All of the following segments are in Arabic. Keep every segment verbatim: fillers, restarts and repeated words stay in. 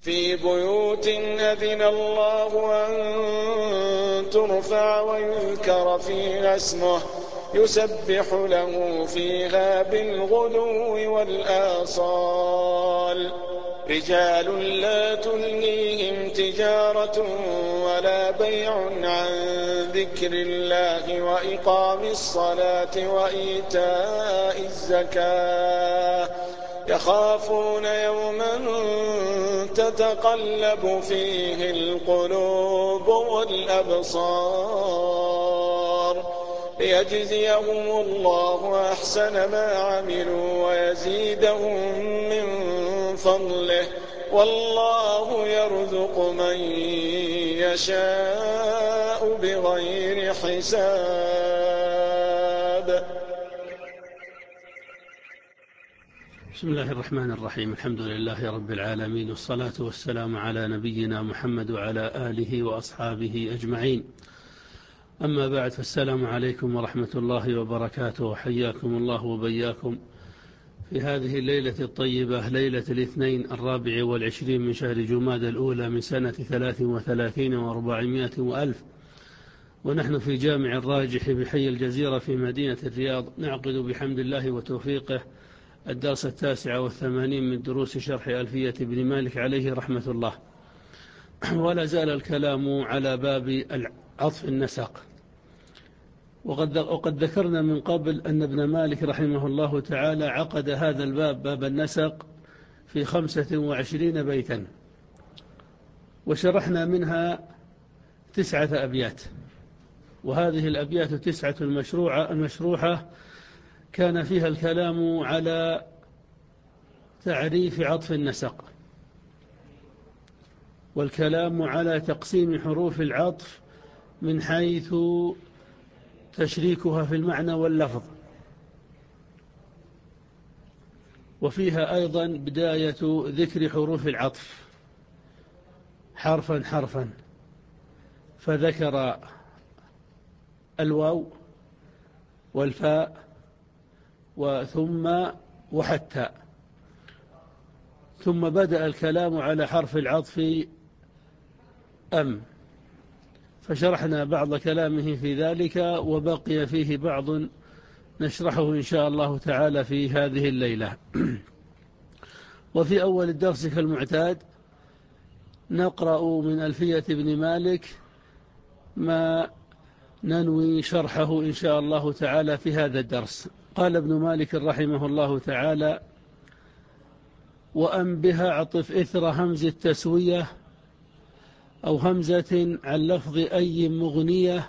في بيوت أذن الله أن ترفع ويذكر فيها اسمه يسبح له فيها بالغدو والآصال رجال لا تلهيهم تجارة ولا بيع عن ذكر الله وإقام الصلاة وإيتاء الزكاة يخافون يوما تتقلب فيه القلوب والأبصار ليجزيهم الله أحسن ما عملوا ويزيدهم من فضله والله يرزق من يشاء بغير حساب. بسم الله الرحمن الرحيم. الحمد لله رب العالمين، والصلاة والسلام على نبينا محمد وعلى آله وأصحابه أجمعين. أما بعد، فالسلام عليكم ورحمة الله وبركاته، وحياكم الله وبياكم في هذه الليلة الطيبة، ليلة الاثنين الرابع والعشرين من شهر جمادى الأولى من سنة ثلاث وثلاثين وأربعمائة وألف، ونحن في جامع الراجح بحي الجزيرة في مدينة الرياض، نعقد بحمد الله وتوفيقه الدرس التاسع والثمانين من دروس شرح ألفية ابن مالك عليه رحمة الله. ولا زال الكلام على باب عطف النسق، وقد, وقد ذكرنا من قبل أن ابن مالك رحمه الله تعالى عقد هذا الباب، باب النسق، في خمسة وعشرين بيتا، وشرحنا منها تسعة أبيات، وهذه الأبيات تسعة المشروعة المشروحة كان فيها الكلام على تعريف عطف النسق، والكلام على تقسيم حروف العطف من حيث تشريكها في المعنى واللفظ، وفيها أيضا بداية ذكر حروف العطف حرفا حرفا، فذكر الواو والفاء وثم وحتى، ثم بدأ الكلام على حرف العطف أم، فشرحنا بعض كلامه في ذلك، وبقي فيه بعض نشرحه إن شاء الله تعالى في هذه الليلة. وفي أول الدرس كالمعتاد نقرأ من ألفية ابن مالك ما ننوي شرحه إن شاء الله تعالى في هذا الدرس. قال ابن مالك رحمه الله تعالى: وأم بها عطف إثر همز التسوية أو همزة عن لفظ أي مغنية،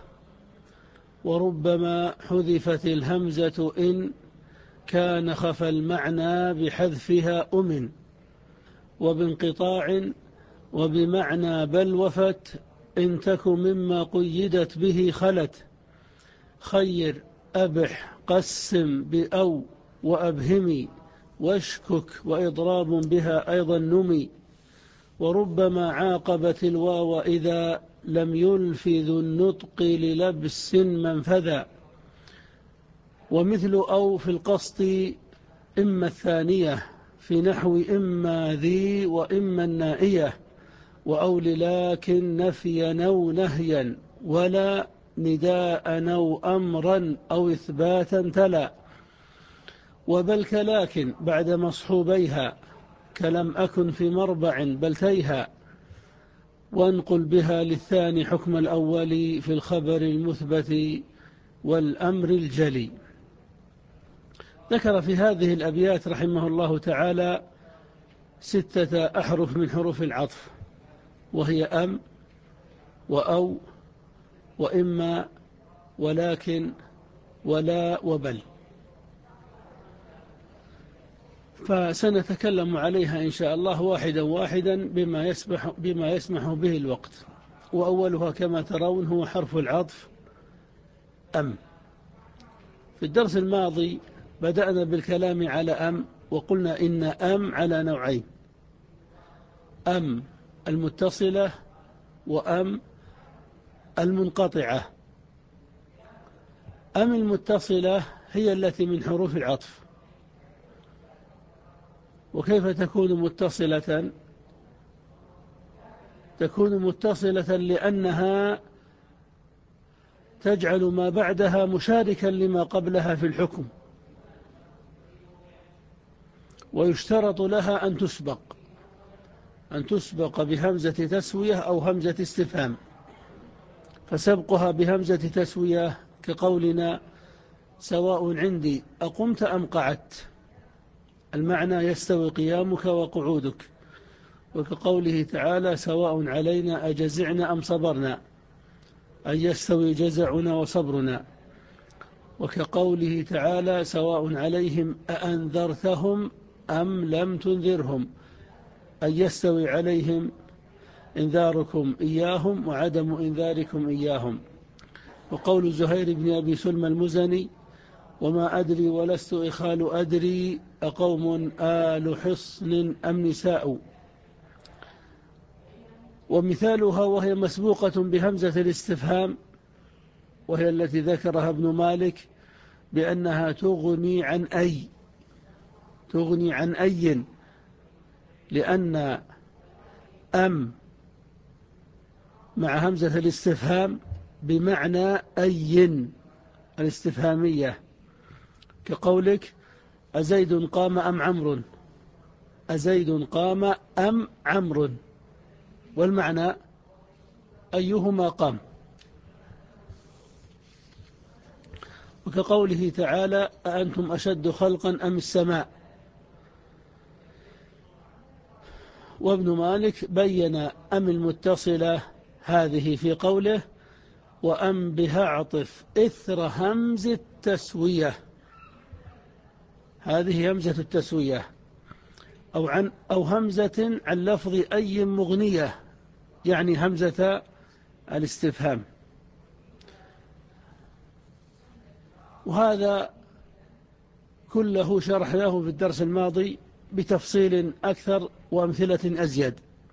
وربما حذفت الهمزة إن كان خفى المعنى بحذفها أمن، وبانقطاع وبمعنى بل وفت إن تك مما قيدت به خلت، خير أبح قسم بأو وأبهمي واشكك وإضراب بها أيضا نمي، وربما عاقبت الواو إذا لم يلفظ النطق للبس منفذا، ومثل أو في القصد إما الثانية في نحو إما ذي وإما النائية، وأو لكن نفيا أو نهيا ولا نداء أو أمرا أو إثباتا تلا، وبل كلاكن بعد مصحوبيها كلم أكن في مربع بلتيها، وانقل بها للثاني حكم الأول في الخبر المثبت والأمر الجلي. ذكر في هذه الأبيات رحمه الله تعالى ستة أحرف من حروف العطف، وهي أم وأو وإما ولكن ولا وبل، فسنتكلم عليها إن شاء الله واحدا واحدا بما يسمح, بما يسمح به الوقت. وأولها كما ترون هو حرف العطف أم. في الدرس الماضي بدأنا بالكلام على أم، وقلنا إن أم على نوعين: أم المتصلة وأم المنقطعة. أم المتصلة هي التي من حروف العطف. وكيف تكون متصلة؟ تكون متصلة لأنها تجعل ما بعدها مشاركا لما قبلها في الحكم، ويشترط لها أن تسبق أن تسبق بهمزة تسوية أو همزة استفهام، فسبقها بهمزة تسوية كقولنا سواء عندي أقمت أم قعدت، المعنى يستوي قيامك وقعودك، وكقوله تعالى سواء علينا أجزعنا أم صبرنا، أن يستوي جزعنا وصبرنا، وكقوله تعالى سواء عليهم أأنذرتهم أم لم تنذرهم، أن يستوي عليهم إنذاركم إياهم وعدم إنذاركم إياهم. وقول زهير بن أبي سلمى المزني وما أدري ولست إخال أدري أقوم آل حصن أم نساء. ومثالها وهي مسبوقة بهمزة الاستفهام، وهي التي ذكرها ابن مالك بأنها تغني عن أي تغني عن أي لأن أم مع همزة الاستفهام بمعنى أي الاستفهامية، كقولك أزيد قام أم عمرو، أزيد قام أم عمرو، والمعنى أيهما قام. وكقوله تعالى أأنتم أشد خلقا أم السماء. وابن مالك بين أم المتصلة هذه في قوله وأم بها عطف إثر همز التسوية، هذه همزة التسوية، أو, عن أو همزة عن لفظ أي مغنية، يعني همزة الاستفهام. وهذا كله شرحناه في الدرس الماضي بتفصيل أكثر وأمثلة أزيد.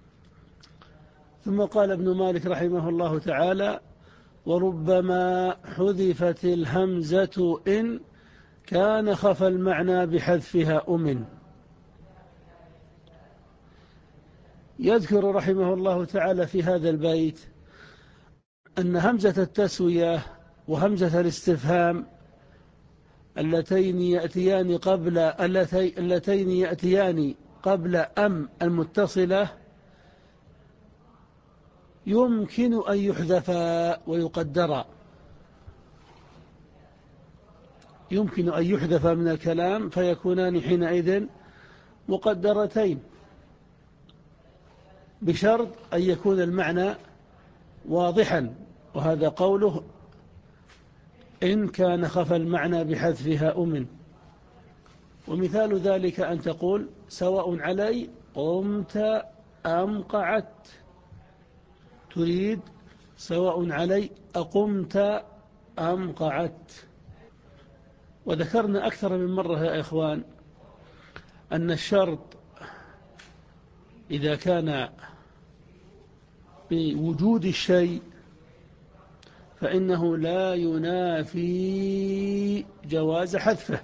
ثم قال ابن مالك رحمه الله تعالى وربما حذفت الهمزة إن كان خفى المعنى بحذفها أمن. يذكر رحمه الله تعالى في هذا البيت أن همزة التسوية وهمزة الاستفهام اللتين يأتيان قبل اللتين يأتيان قبل أم المتصلة يمكن أن يحذفا ويقدرا، يمكن أن يحذفا من الكلام فيكونان حينئذ مقدرتين، بشرط أن يكون المعنى واضحا، وهذا قوله إن كان خفى المعنى بحذفها أمن. ومثال ذلك أن تقول سواء علي قمت أم قعدت، تريد سواء علي أقمت أم قعدت. وذكرنا أكثر من مرة يا إخوان أن الشرط إذا كان بوجود الشيء فإنه لا ينافي جواز حذفه.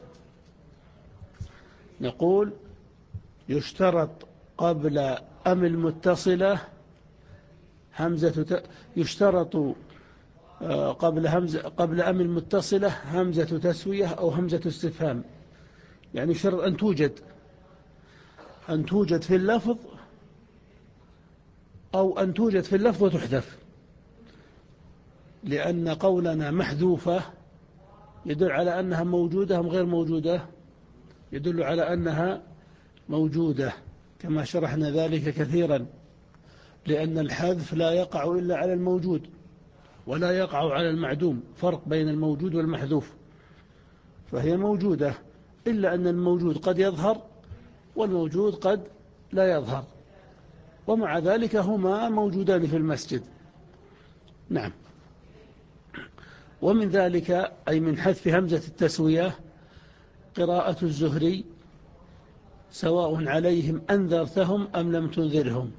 نقول يشترط قبل أم المتصلة همزة ت... يشترط قبل همزة قبل أم المتصلة همزة تسوية أو همزة استفهام، يعني شرط أن توجد أن توجد في اللفظ أو أن توجد في اللفظ وتحذف، لأن قولنا محذوفة يدل على أنها موجودة أم غير موجودة، يدل على أنها موجودة كما شرحنا ذلك كثيرا، لأن الحذف لا يقع إلا على الموجود ولا يقع على المعدوم، فرق بين الموجود والمحذوف، فهي موجودة إلا أن الموجود قد يظهر والموجود قد لا يظهر، ومع ذلك هما موجودان في المسجد. نعم. ومن ذلك أي من حذف همزة التسوية قراءة الزهري سواء عليهم أنذرتهم أم لم تنذرهم.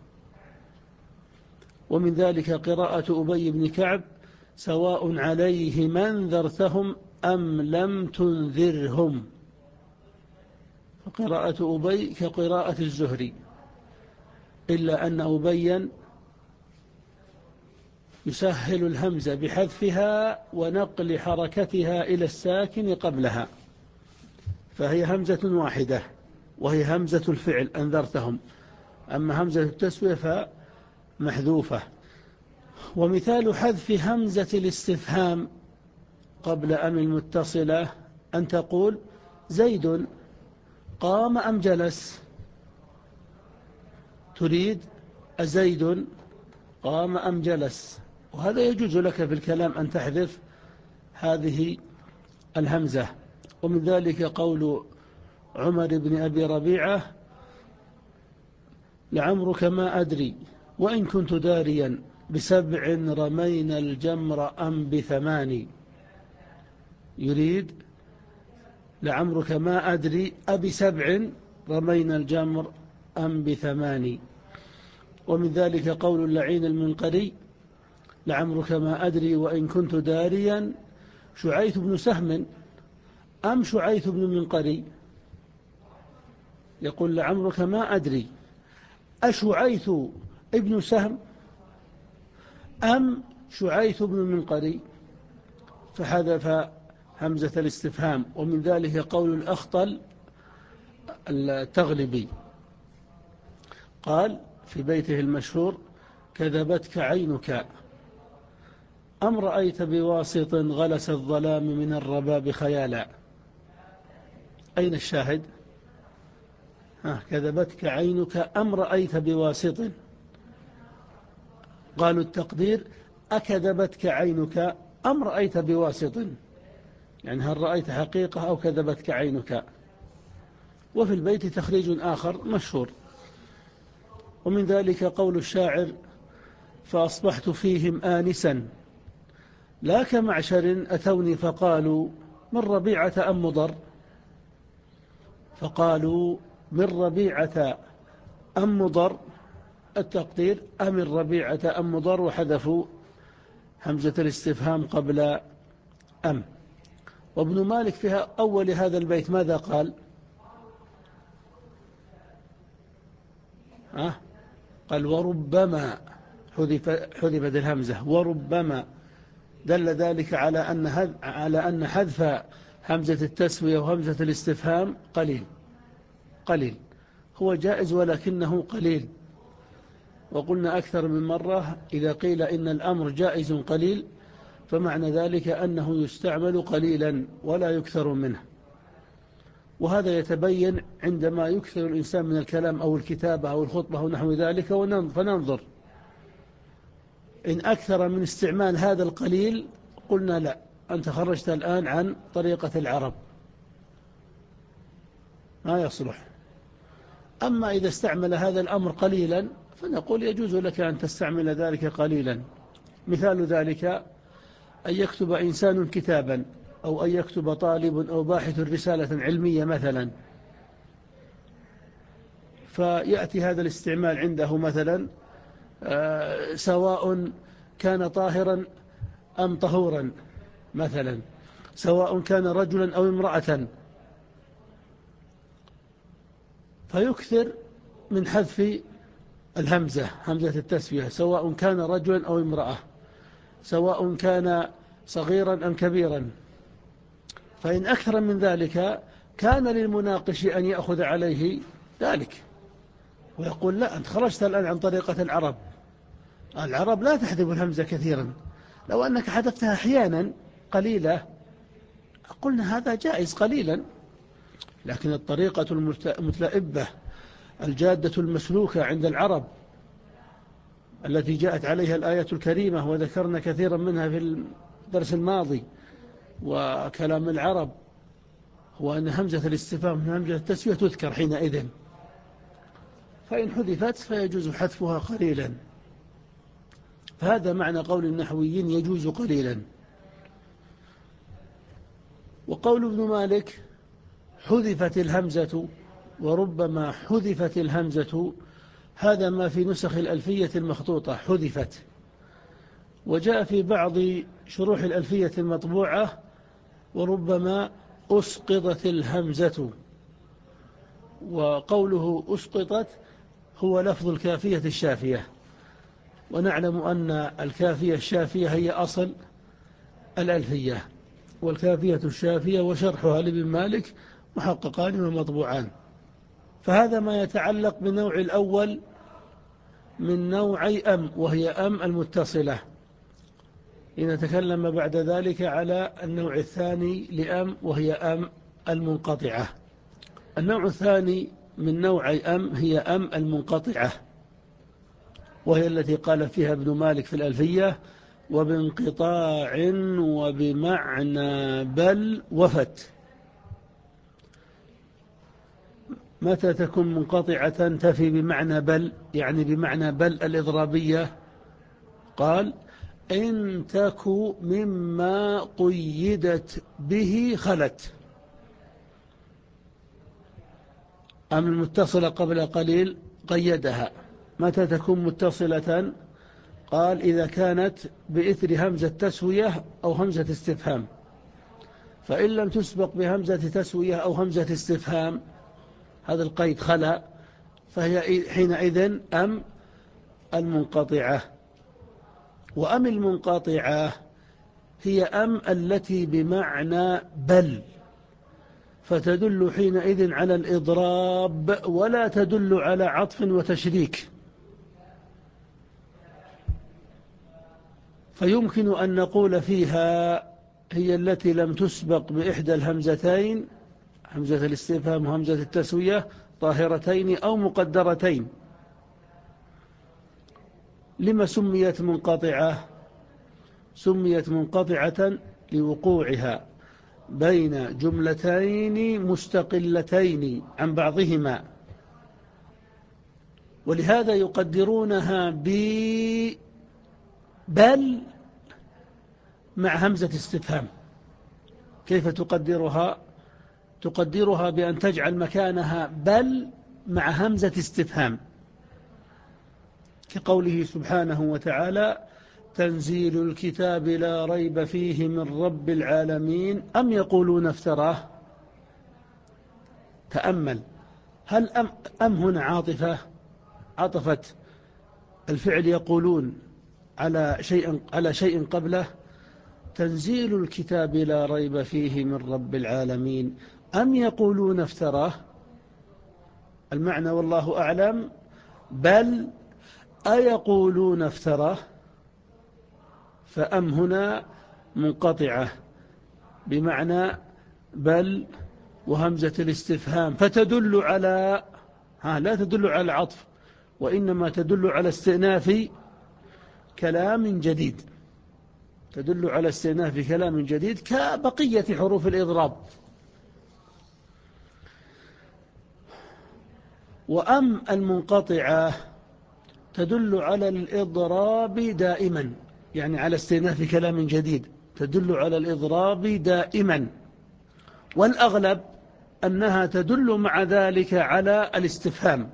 ومن ذلك قراءة أبي بن كعب سواء عليهم أنذرتهم أم لم تنذرهم، فقراءة أبي كقراءة الزهري، إلا أن أبيا يسهل الهمزة بحذفها ونقل حركتها إلى الساكن قبلها، فهي همزة واحدة وهي همزة الفعل أنذرتهم، أما همزة التسوية فمحذوفة. ومثال حذف همزة الاستفهام قبل أم المتصلة أن تقول زيد قام أم جلس، تريد أزيد قام أم جلس، وهذا يجوز لك في الكلام أن تحذف هذه الهمزة. ومن ذلك قول عمر بن أبي ربيعة لعمرك ما أدري وإن كنت داريا بسبع رمينا الجمر أم بثماني، يريد لعمرك ما أدري أبي سبع رمينا الجمر أم بثماني. ومن ذلك قول اللعين المنقري لعمرك ما أدري وإن كنت داريا شعيث بن سهم أم شعيث بن منقري، يقول لعمرك ما أدري أشعيث ابن سهم أم شعيث بن منقري، فحذف همزة الاستفهام. ومن ذلك قول الأخطل التغلبي قال في بيته المشهور كذبتك عينك أم رأيت بواسط غلس الظلام من الرباب خيالا. أين الشاهد؟ ها كذبتك عينك أم رأيت بواسط، قالوا التقدير أكذبتك عينك أم رأيت بواسط، يعني هل رأيت حقيقة أو كذبتك عينك. وفي البيت تخريج آخر مشهور. ومن ذلك قول الشاعر فأصبحت فيهم آنسا لا كمعشر أتوني فقالوا من ربيعة أم مضر، فقالوا من ربيعة أم مضر، التقدير أم الربيعة أم مضر، وحذفوا همزة الاستفهام قبل أم. وابن مالك في أول هذا البيت ماذا قال؟ أه؟ قال وربما حذفت الهمزة، وربما دل ذلك على أن على أن حذف همزة التسوية وهمزة الاستفهام قليل قليل هو جائز ولكنه قليل. وقلنا أكثر من مرة إذا قيل إن الأمر جائز قليل فمعنى ذلك أنه يستعمل قليلا ولا يكثر منه، وهذا يتبين عندما يكثر الإنسان من الكلام أو الكتابة أو الخطبة ونحو ذلك، فننظر إن أكثر من استعمال هذا القليل قلنا لا، أنت خرجت الآن عن طريقة العرب ما يصلح. أما إذا استعمل هذا الأمر قليلا فنقول يجوز لك أن تستعمل ذلك قليلا. مثال ذلك أن يكتب إنسان كتابا أو أن يكتب طالب أو باحث رسالة علمية مثلا، فيأتي هذا الاستعمال عنده مثلا آه سواء كان طاهرا أم طهورا مثلا، سواء كان رجلا أو امرأة، فيكثر من حذف الهمزة همزة التسوية، سواء كان رجلا أو امرأة، سواء كان صغيرا أم كبيرا. فإن أكثر من ذلك كان للمناقش أن يأخذ عليه ذلك ويقول لا، أنت خرجت الآن عن طريقة العرب، العرب لا تحذف الهمزة كثيرا، لو أنك حذفتها أحيانا قليلة قلنا هذا جائز قليلا، لكن الطريقة المتلائبة الجادة المسلوكة عند العرب التي جاءت عليها الآية الكريمة وذكرنا كثيرا منها في الدرس الماضي، وكلام العرب هو أن همزة الاستفهام من همزة التسوية تذكر حينئذ، فإن حذفت فيجوز حذفها قليلا. فهذا معنى قول النحويين يجوز قليلا. وقول ابن مالك حذفت الهمزة وربما حذفت الهمزة، هذا ما في نسخ الألفية المخطوطة حذفت، وجاء في بعض شروح الألفية المطبوعة وربما أسقطت الهمزة، وقوله أسقطت هو لفظ الكافية الشافية، ونعلم أن الكافية الشافية هي أصل الألفية، والكافية الشافية وشرحها لابن مالك محققان ومطبوعان. فهذا ما يتعلق بالنوع الأول من نوعي أم، وهي أم المتصلة. لنتكلم بعد ذلك على النوع الثاني لأم، وهي أم المنقطعة. النوع الثاني من نوعي أم هي أم المنقطعة، وهي التي قال فيها ابن مالك في الألفية: وبانقطاع وبمعنى بل وفت. متى تكون منقطعة تفي بمعنى بل، يعني بمعنى بل الإضرابية؟ قال: إن تك مما قيدت به خلت. أم المتصلة قبل قليل قيدها. متى تكون متصلة؟ قال: إذا كانت بإثر همزة تسوية أو همزة استفهام. فإن لم تسبق بهمزة تسوية أو همزة استفهام، هذا القيد خلا، فهي حينئذ أم المنقطعة. وأم المنقطعة هي أم التي بمعنى بل، فتدل حينئذ على الإضراب ولا تدل على عطف وتشريك. فيمكن أن نقول فيها هي التي لم تسبق بإحدى الهمزتين، همزة الاستفهام وهمزة التسوية، طاهرتين أو مقدرتين. لما سميت منقطعة؟ سميت منقطعة لوقوعها بين جملتين مستقلتين عن بعضهما، ولهذا يقدرونها ببل مع همزة استفهام. كيف تقدرها؟ تقدرها بأن تجعل مكانها بل مع همزة استفهام، كقوله سبحانه وتعالى: تنزيل الكتاب لا ريب فيه من رب العالمين أم يقولون افتراه. تأمل، هل أم, أم هنا عاطفة؟ عطفت الفعل يقولون على شيء على شيء قبله. تنزيل الكتاب لا ريب فيه من رب العالمين أم يقولون افتراه. المعنى والله أعلم: بل أيقولون افتراه. فأم هنا منقطعة بمعنى بل وهمزة الاستفهام، فتدل على ها لا تدل على العطف، وإنما تدل على استئناف كلام جديد، تدل على استئناف كلام جديد كبقية حروف الإضراب. وأم المنقطعة تدل على الإضراب دائما، يعني على استئناف كلام جديد، تدل على الإضراب دائما. والأغلب أنها تدل مع ذلك على الاستفهام،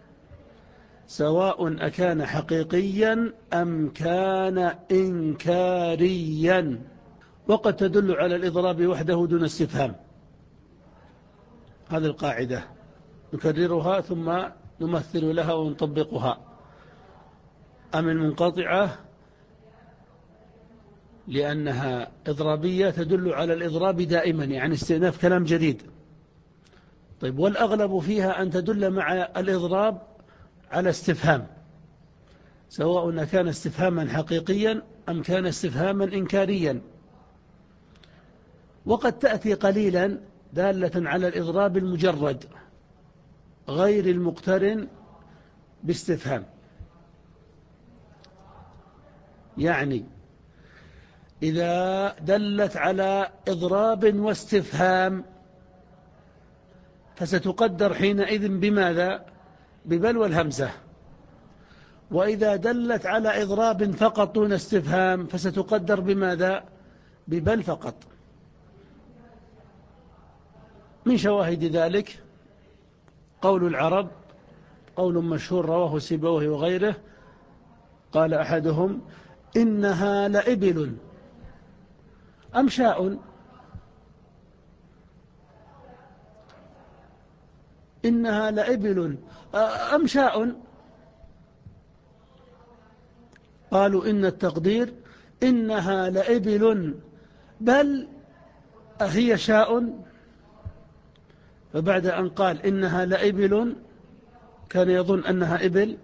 سواء أكان حقيقيا أم كان إنكاريا. وقد تدل على الإضراب وحده دون استفهام. هذه القاعدة نكررها ثم نمثل لها ونطبقها. أم المنقطعة لأنها إضرابية تدل على الإضراب دائما، يعني استئناف كلام جديد. طيب، والأغلب فيها أن تدل مع الإضراب على استفهام، سواء كان استفهاما حقيقيا أم كان استفهاما إنكاريا. وقد تأتي قليلا دالة على الإضراب المجرد غير المقترن باستفهام. يعني إذا دلت على إضراب واستفهام فستقدر حينئذ بماذا؟ ببل والهمزة. وإذا دلت على إضراب فقط دون استفهام فستقدر بماذا؟ ببل فقط. من شواهد ذلك قول العرب، قول مشهور رواه سيبويه وغيره، قال أحدهم: إنها لإبل أم شاء. إنها لإبل أم شاء. قالوا إن التقدير إنها لإبل بل أهي شاء. فبعد أن قال إنها لإبل كان يظن أنها إبل،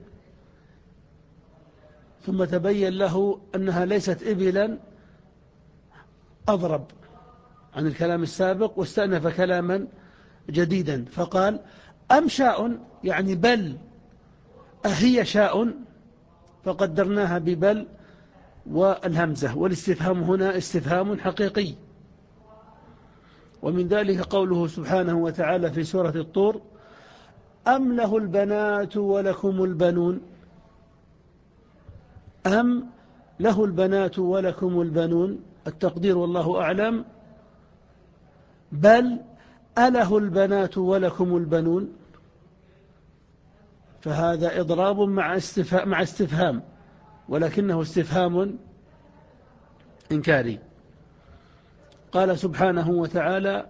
ثم تبين له أنها ليست إبلا، أضرب عن الكلام السابق واستأنف كلاما جديدا فقال أم شاء، يعني بل أهي شاء، فقدرناها ببل والهمزة، والاستفهام هنا استفهام حقيقي. ومن ذلك قوله سبحانه وتعالى في سورة الطور أم له البنات ولكم البنون، أم له البنات ولكم البنون، التقدير والله أعلم بل أله البنات ولكم البنون، فهذا إضراب مع استفهام, مع استفهام ولكنه استفهام إنكاري. قال سبحانه وتعالى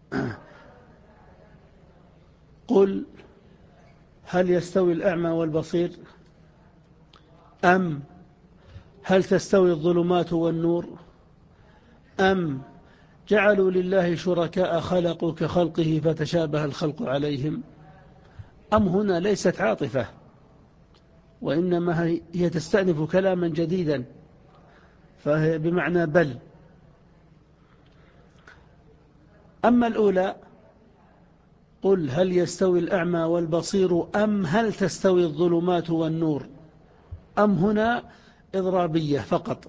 قل هل يستوي الأعمى والبصير أم هل تستوي الظلمات والنور أم جعلوا لله شركاء خلقوا كخلقه فتشابه الخلق عليهم. أم هنا ليست عاطفة، وإنما هي تستأنف كلاما جديدا، فهي بمعنى بل. أما الأولى قل هل يستوي الأعمى والبصير أم هل تستوي الظلمات والنور، أم هنا إضرابية فقط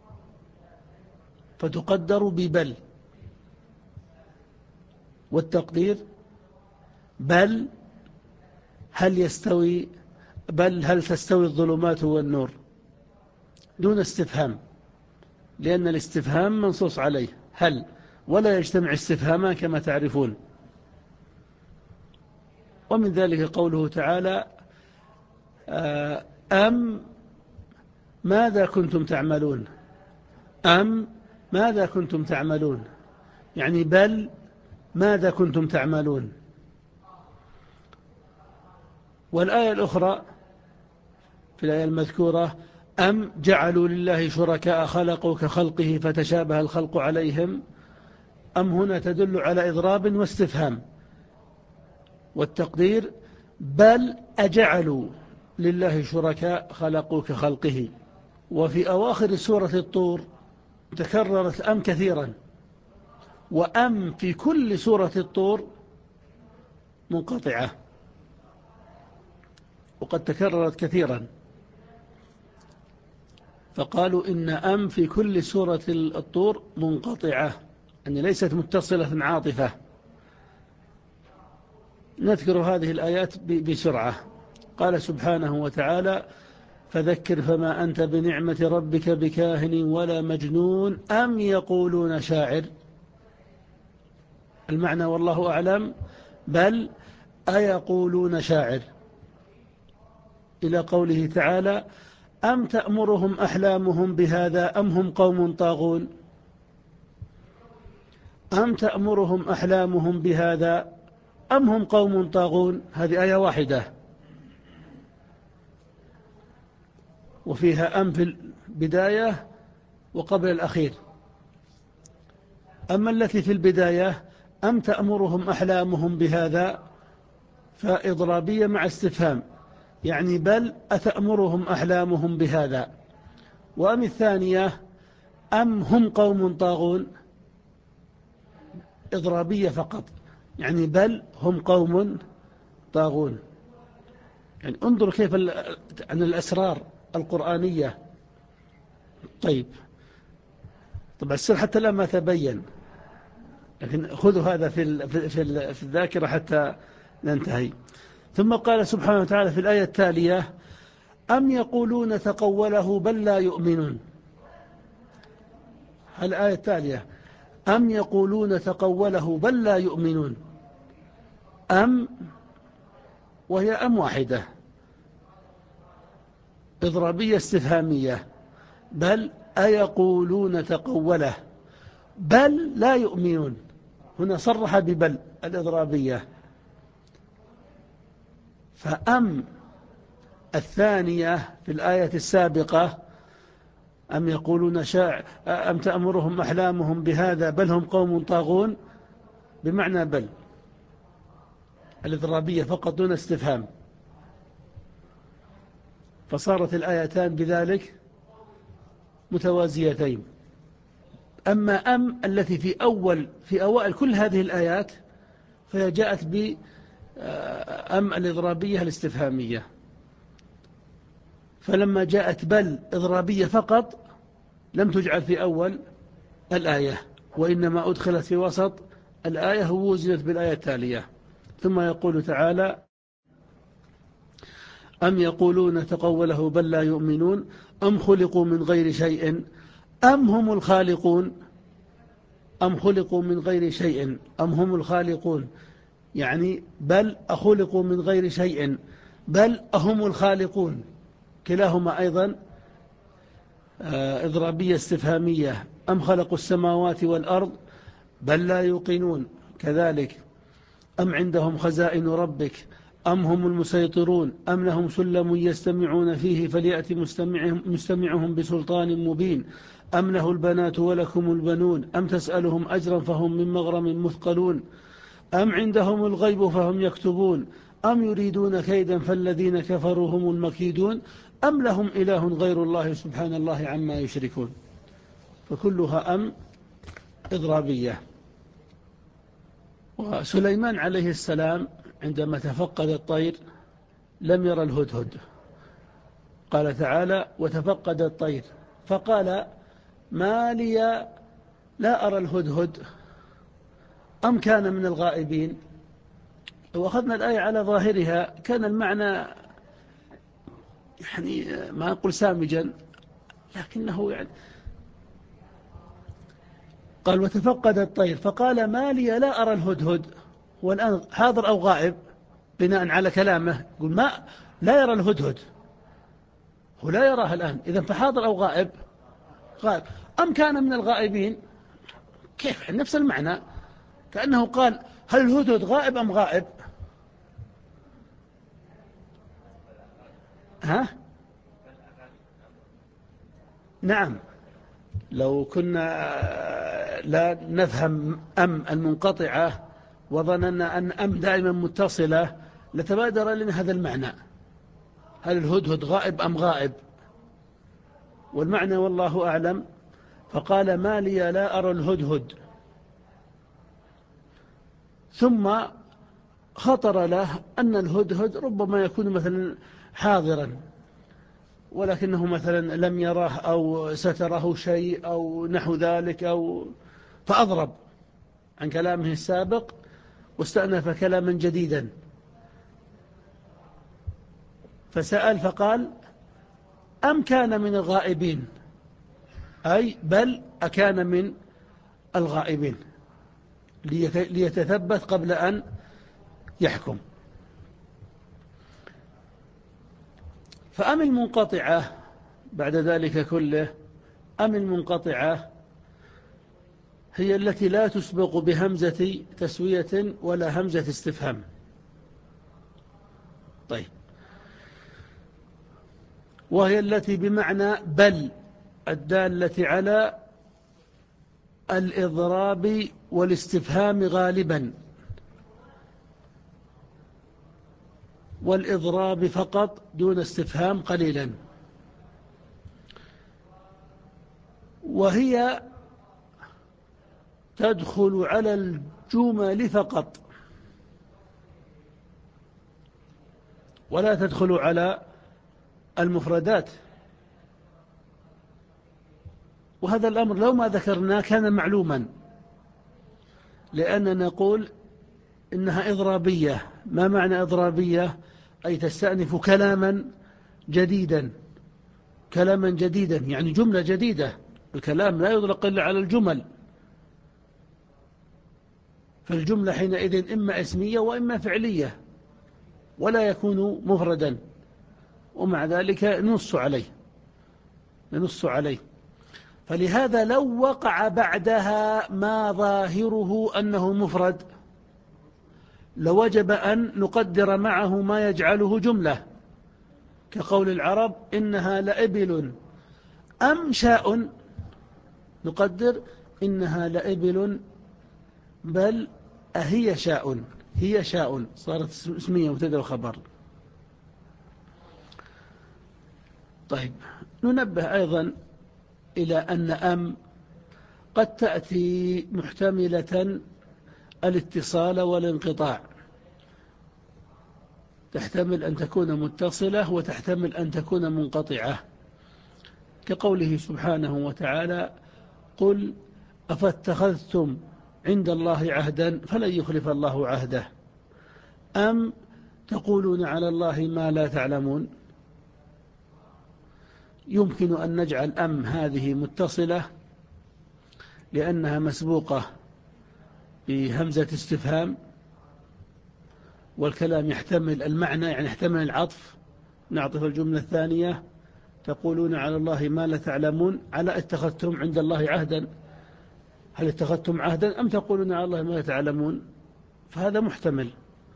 فتقدر ببل، والتقدير بل هل يستوي بل هل تستوي الظلمات والنور دون استفهام، لأن الاستفهام منصوص عليه هل، ولا يجتمع استفهاما كما تعرفون. ومن ذلك قوله تعالى أم ماذا كنتم تعملون، أم ماذا كنتم تعملون، يعني بل ماذا كنتم تعملون. والآية الأخرى في الآية المذكورة أم جعلوا لله شركاء خلقوا كخلقه فتشابه الخلق عليهم، أم هنا تدل على إضراب واستفهام، والتقدير بل أجعلوا لله شركاء خلقوا كخلقه. وفي أواخر سورة الطور تكررت أم كثيرا، وأم في كل سورة الطور منقطعة، وقد تكررت كثيرا، فقالوا إن أم في كل سورة الطور منقطعة، يعني ليست متصلة عاطفة. نذكر هذه الآيات بسرعة. قال سبحانه وتعالى فذكر فما أنت بنعمة ربك بكاهن ولا مجنون أم يقولون شاعر، المعنى والله أعلم بل أيقولون شاعر، إلى قوله تعالى أم تأمرهم أحلامهم بهذا أم هم قوم طاغون، أم تأمرهم أحلامهم بهذا أم هم قوم طاغون، هذه آية واحدة وفيها أم في البداية وقبل الأخير. أما التي في البداية أم تأمرهم أحلامهم بهذا فإضرابية مع استفهام، يعني بل أتأمرهم أحلامهم بهذا. وأم الثانية أم هم قوم طاغون إضرابية فقط، يعني بل هم قوم طاغون. يعني انظروا كيف عن الأسرار القرآنية. طيب طبعا السر حتى الآن ما تبين، لكن خذوا هذا في في في الذاكرة حتى ننتهي. ثم قال سبحانه وتعالى في الآية التالية أم يقولون تقوله بل لا يؤمنون، الآية التالية أم يقولون تقوله بل لا يؤمنون، أم وهي أم واحدة إضرابية استفهامية، بل أيقولون تقوله بل لا يؤمنون، هنا صرح ببل الإضرابية. فأم الثانية في الآية السابقة أم يقولون شاع أم تأمرهم أحلامهم بهذا بل هم قوم طاغون، بمعنى بل الإضرابية فقط دون استفهام، فصارت الآيتان بذلك متوازيتين. أما أم التي في أول في أوائل كل هذه الآيات فهي جاءت بأم الإضرابية الاستفهامية، فلما جاءت بل إضرابية فقط لم تجعل في أول الآية، وإنما أدخلت في وسط الآية ووزنت بالآية التالية. ثم يقول تعالى: أم يقولون تقوله بل لا يؤمنون أم خلقوا من غير شيء أم هم الخالقون. أم خلقوا من غير شيء أم هم الخالقون، يعني بل أخلقوا من غير شيء بل أهم الخالقون، كلاهما أيضا إضرابية استفهامية. أم خلقوا السماوات والأرض بل لا يوقنون، كذلك. أم عندهم خزائن ربك أم هم المسيطرون أم لهم سلم يستمعون فيه فليأتي مستمعهم, مستمعهم بسلطان مبين أم له البنات ولكم البنون أم تسألهم أجرا فهم من مغرم مثقلون أم عندهم الغيب فهم يكتبون أم يريدون كيدا فالذين كفروا هم المكيدون أم لهم إله غير الله سبحان الله عما يشركون. فكلها أم إضرابية. وسليمان عليه السلام عندما تفقد الطير لم يرى الهدهد، قال تعالى: وتفقد الطير فقال: ما لي لا أرى الهدهد أم كان من الغائبين. لو أخذنا الآية على ظاهرها كان المعنى يعني ما أقول سامجا، لكنه يعني قال: وتفقد الطير فقال: ما لي لا أرى الهدهد. هو الآن حاضر أو غائب؟ بناء على كلامه يقول ما لا يرى الهدهد، هو لا يراه الآن، إذن فحاضر أو غائب؟ غائب. أم كان من الغائبين، كيف نفس المعنى، كأنه قال: هل الهدهد غائب أم غائب؟ ها؟ نعم، لو كنا لا نفهم أم المنقطعة وظننا أن أم دائما متصلة لتبادر لنا هذا المعنى، هل الهدهد غائب أم غائب؟ والمعنى والله أعلم. فقال: ما لي لا أرى الهدهد. ثم خطر له أن الهدهد ربما يكون مثلا حاضرا ولكنه مثلا لم يراه أو ستره شيء أو نحو ذلك، أو فأضرب عن كلامه السابق واستأنف كلاما جديدا، فسأل فقال: أم كان من الغائبين، أي بل أكان من الغائبين، ليتثبت قبل أن يحكم. فأم المنقطعة بعد ذلك كله، أم المنقطعة هي التي لا تسبق بهمزة تسوية ولا همزة استفهام. طيب، وهي التي بمعنى بل الدالة على الإضراب والاستفهام غالبا، والإضراب فقط دون استفهام قليلا. وهي تدخل على الجمل فقط ولا تدخل على المفردات، وهذا الأمر لو ما ذكرناه كان معلوما، لأننا نقول إنها إضرابية. ما معنى إضرابية؟ أي تستأنف كلاما جديدا، كلاما جديدا يعني جملة جديدة. الكلام لا يطلق إلا على الجمل، فالجملة حينئذ إما اسمية وإما فعلية ولا يكون مفردا، ومع ذلك نص عليه نص عليه فلهذا لو وقع بعدها ما ظاهره أنه مفرد لوجب أن نقدر معه ما يجعله جملة، كقول العرب: إنها لإبل أم شاء نقدر إنها لإبل بل أهي شاء، هي شاء صارت اسمية مبتدأ وخبر. طيب ننبه أيضا إلى أن أم قد تأتي محتملة الاتصال والانقطاع، تحتمل أن تكون متصلة وتحتمل أن تكون منقطعة، كقوله سبحانه وتعالى: قل أفاتخذتم عند الله عهدا فلن يخلف الله عهده، أم تقولون على الله ما لا تعلمون. يمكن أن نجعل أم هذه متصلة لأنها مسبوقة بهمزة استفهام، والكلام يحتمل المعنى، يعني يحتمل العطف. نعطف الجملة الثانية: تقولون على الله ما لا تعلمون، على اتخذتم عند الله عهدا، هل اتخذتم عهدا أم تقولون على الله ما لا تعلمون؟ فهذا محتمل.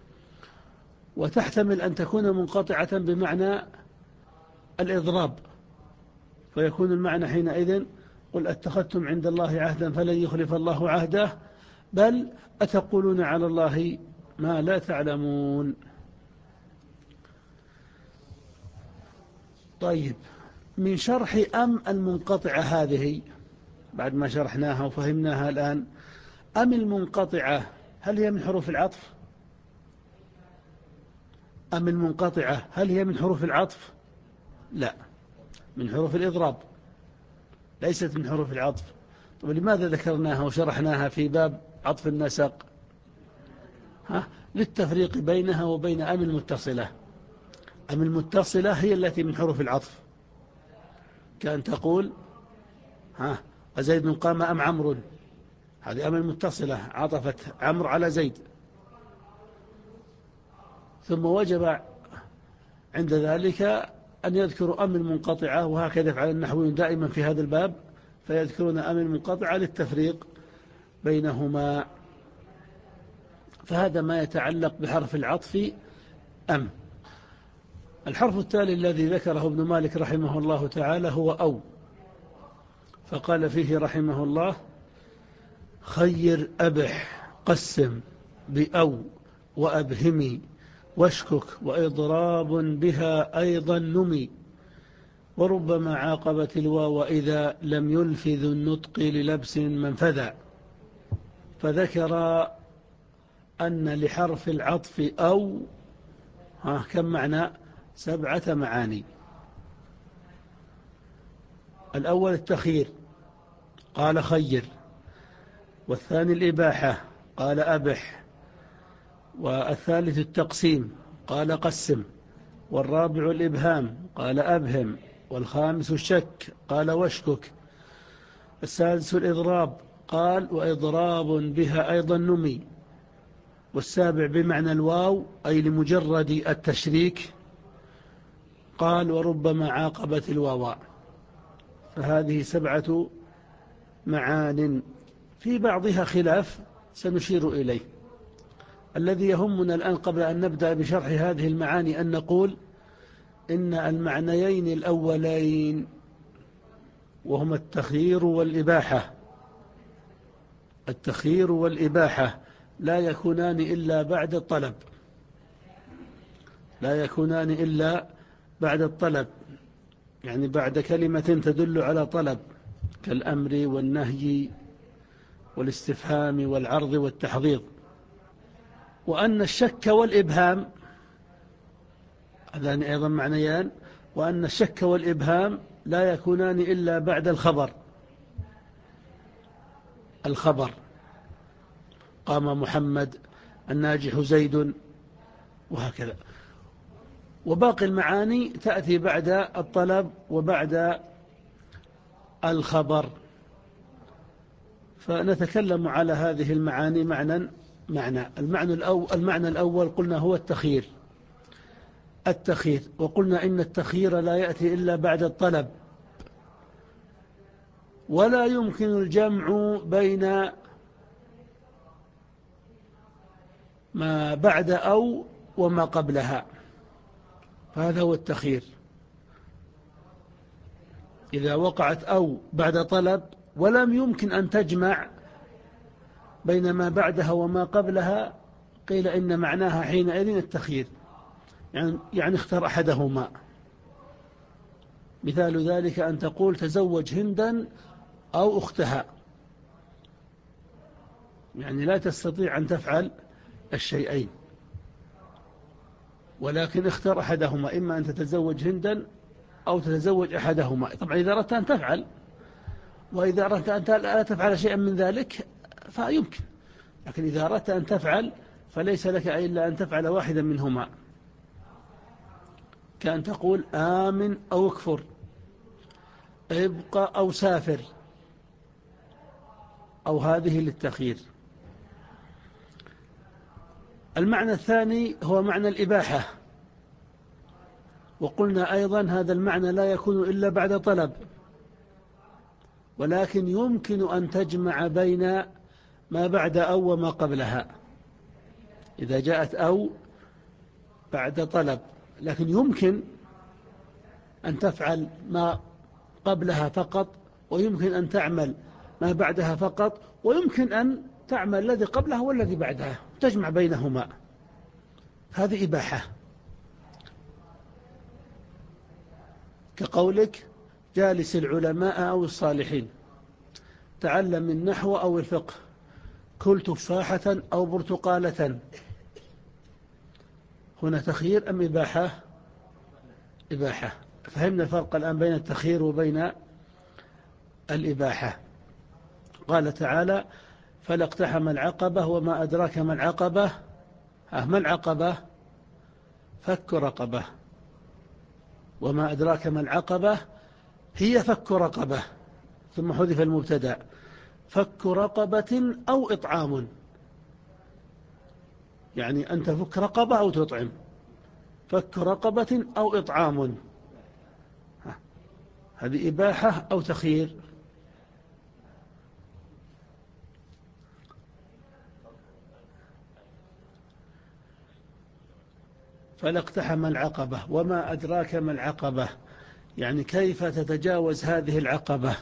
وتحتمل أن تكون منقطعة بمعنى الإضراب، فيكون المعنى حينئذ: قل اتخذتم عند الله عهدا فلن يخلف الله عهده، بل أتقولون على الله ما لا تعلمون. طيب، من شرح أم المنقطعة هذه بعد ما شرحناها وفهمناها الآن، أم المنقطعة هل هي من حروف العطف؟ أم المنقطعة هل هي من حروف العطف؟ لا، من حروف الإضراب، ليست من حروف العطف. طيب لماذا ذكرناها وشرحناها في باب عطف النسق؟ ها؟ للتفريق بينها وبين أم المتصلة. أم المتصلة هي التي من حروف العطف، كأن تقول: ها زيد قام أم عمرو، هذه أم المتصلة، عطفت عمرو على زيد، ثم وجب عند ذلك أن يذكروا أم المنقطعة، وهكذا يفعل النحويون دائما في هذا الباب، فيذكرون أم المنقطعة للتفريق بينهما. فهذا ما يتعلق بحرف العطف أم. الحرف التالي الذي ذكره ابن مالك رحمه الله تعالى هو أو، فقال فيه رحمه الله: خير أبح قسم بأو وأبهمي واشكك وإضراب بها أيضا نمي، وربما عاقبت الواو إذا لم يلفظ النطق للبس منفذا. فذكر أن لحرف العطف أو ها كم معنى؟ سبعة معاني. الأول التخيير، قال خير، والثاني الإباحة، قال أبح، والثالث التقسيم، قال قسم، والرابع الإبهام، قال أبهم، والخامس الشك، قال واشكك، السادس الإضراب، قال وإضراب بها أيضا نمي، والسابع بمعنى الواو أي لمجرد التشريك، قال وربما عاقبت الواو. فهذه سبعة معان، في بعضها خلاف سنشير إليه. الذي يهمنا الآن قبل أن نبدأ بشرح هذه المعاني أن نقول إن المعنيين الأولين وهما التخيير والإباحة، التخيير والإباحة لا يكونان إلا بعد الطلب، لا يكونان إلا بعد الطلب، يعني بعد كلمة تدل على طلب، كالأمر والنهي والاستفهام والعرض والتحضيض. وأن الشك والإبهام هذان أيضا معنيان، وأن الشك والإبهام لا يكونان إلا بعد الخبر، الخبر قام محمد، الناجح زيد، وهكذا. وباقي المعاني تأتي بعد الطلب وبعد الخبر. فنتكلم على هذه المعاني معنى معنى المعنى الأول, المعنى الأول قلنا هو التخيير، التخيير وقلنا إن التخيير لا يأتي إلا بعد الطلب، ولا يمكن الجمع بين ما بعد أو وما قبلها، فهذا هو التخيير. إذا وقعت أو بعد طلب ولم يمكن أن تجمع بين ما بعدها وما قبلها، قيل إن معناها حينئذ التخيير، يعني, يعني اختر أحدهما. مثال ذلك أن تقول تزوج هندا أو أختها، يعني لا تستطيع أن تفعل الشيئين، ولكن اختر أحدهما، إما أن تتزوج هندا أو تتزوج أحدهما. طبعا إذا أردت أن تفعل، وإذا أردت أن لا تفعل شيئا من ذلك فيمكن، لكن إذا أردت أن تفعل فليس لك إلا أن تفعل واحدا منهما، كأن تقول آمن أو اكفر، ابقى أو سافر، أو هذه للتخيير. المعنى الثاني هو معنى الإباحة، وقلنا أيضا هذا المعنى لا يكون إلا بعد طلب، ولكن يمكن أن تجمع بين ما بعد أو وما قبلها. إذا جاءت أو بعد طلب، لكن يمكن أن تفعل ما قبلها فقط، ويمكن أن تعمل ما بعدها فقط، ويمكن أن تعمل الذي قبلها والذي بعدها، تجمع بينهما، هذه إباحة. كقولك جالس العلماء أو الصالحين، تعلم النحو أو الفقه، كل تفاحة أو برتقالة. هنا تخيير أم إباحة؟ إباحة. فهمنا الفرق الآن بين التخيير وبين الإباحة. قال تعالى فلا اقتحم العقبة وما أدراك ما العقبة. ما العقبة؟ فك رقبة. وما أدراك ما العقبة هي فك رقبة، ثم حذف المبتدأ، فك رقبة أو إطعام، يعني أن تفك رقبة أو تطعم، فك رقبة أو إطعام. هذه إباحة أو تخيير؟ فلا اقتحم العقبة وما أدراك ما العقبة، يعني كيف تتجاوز هذه العقبة،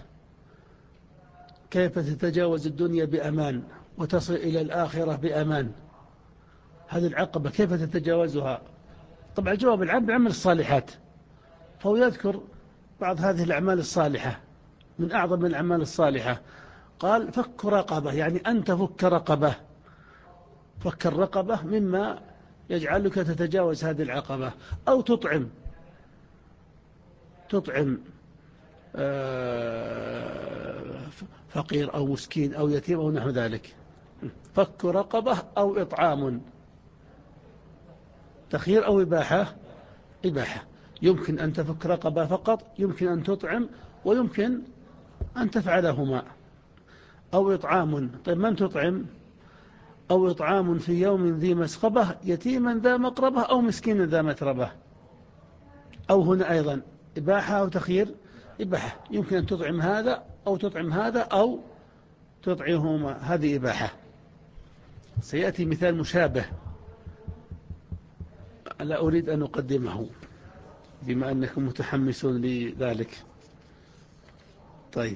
كيف تتجاوز الدنيا بأمان وتصل إلى الآخرة بأمان. هذه العقبة كيف تتجاوزها؟ طبعا جواب العام بعمل الصالحات، فهو يذكر بعض هذه الأعمال الصالحة من أعظم الأعمال الصالحة. قال فك رقبة، يعني أن تفك رقبة. فك الرقبة مما يجعلك تتجاوز هذه العقبة. أو تطعم، تطعم فقير أو مسكين أو يتيم أو نحو ذلك. فك رقبة أو إطعام، تخيير أو إباحة؟ إباحة. يمكن أن تفك رقبة فقط، يمكن أن تطعم، ويمكن أن تفعلهما. أو إطعام، طيب من تطعم؟ أو إطعام في يوم ذي مسقبة يتيما ذا مقربة أو مسكين ذا متربة. أو هنا أيضا إباحة أو تخيير؟ إباحة، يمكن أن تطعم هذا أو تطعم هذا أو تطعمهما، هذه إباحة. سيأتي مثال مشابه لا أريد أن أقدمه بما أنكم متحمسون لذلك. طيب،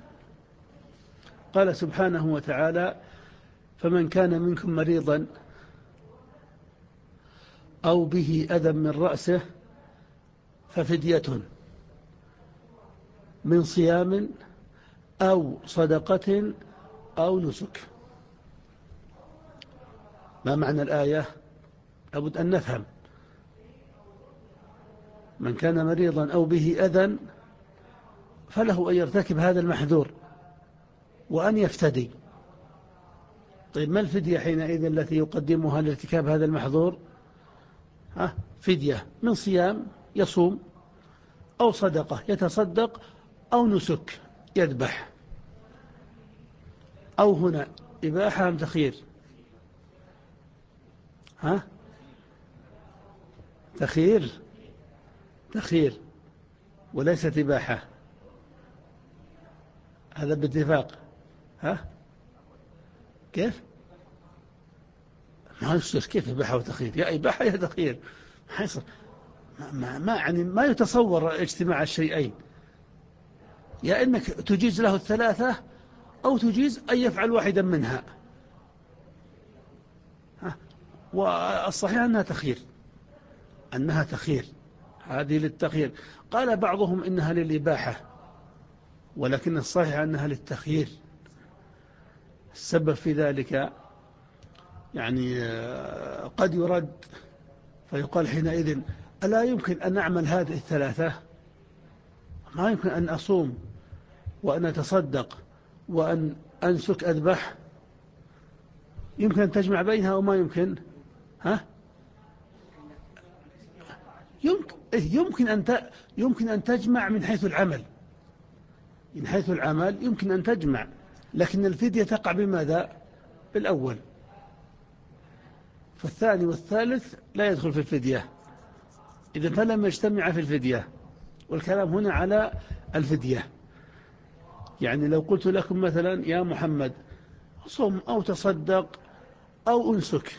قال سبحانه وتعالى فمن كان منكم مريضا أو به أذى من رأسه ففدية من صيام أو صدقة أو نسك. ما معنى الآية؟ لابد أن نفهم. من كان مريضا أو به أذى فله أن يرتكب هذا المحذور وأن يفتدي. طيب ما الفدية حينئذ التي يقدمها لارتكاب هذا المحظور؟ ها فدية من صيام يصوم، أو صدقة يتصدق، أو نسك يذبح. أو هنا إباحة أم تخيير؟ ها تخيير، تخيير وليست إباحة، هذا باتفاق. ها كيف؟ ما يصير كيف إباحة وتخيير؟ يا إباحة يا تخيير، ما ما ما يعني ما يتصور اجتماع الشيئين. يا إنك تجيز له الثلاثة أو تجيز أن يفعل واحدا منها. والصحيح أنها تخير، أنها تخير، هذه للتخير. قال بعضهم إنها للإباحة، ولكن الصحيح أنها للتخيير. السبب في ذلك يعني قد يرد فيقال حينئذ ألا يمكن أن أعمل هذه الثلاثة؟ ما يمكن أن أصوم وأن أتصدق وأن أنسك أذبح؟ يمكن أن تجمع بينها وما يمكن؟ ها؟ يمكن يمكن أن يمكن أن تجمع من حيث العمل، من حيث العمل يمكن أن تجمع، لكن الفدية تقع بماذا؟ بالأول، فالثاني والثالث لا يدخل في الفدية، إذا فلم يجتمع في الفدية. والكلام هنا على الفدية. يعني لو قلت لكم مثلا يا محمد صم أو تصدق أو أنسك،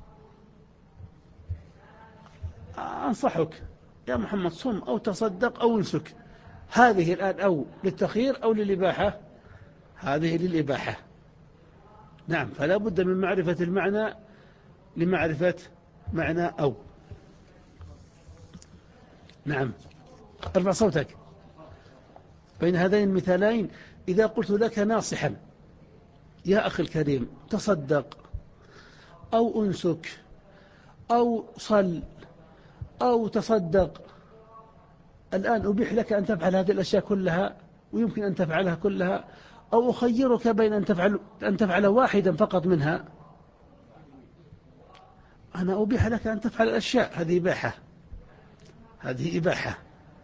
أنصحك يا محمد صم أو تصدق أو أنسك، هذه الآن أو للتخيير أو للإباحة؟ هذه للإباحة. نعم، فلا بد من معرفة المعنى لمعرفة معنى أو. نعم، ارفع صوتك. بين هذين المثالين إذا قلت لك ناصحا يا أخي الكريم تصدق أو أنسك أو صل أو تصدق، الآن أبيح لك أن تفعل هذه الأشياء كلها ويمكن أن تفعلها كلها، أو أخيرك بين أن تفعل, أن تفعل واحدا فقط منها. أنا أبيح لك أن تفعل الأشياء، هذه إباحة، هذه إباحة.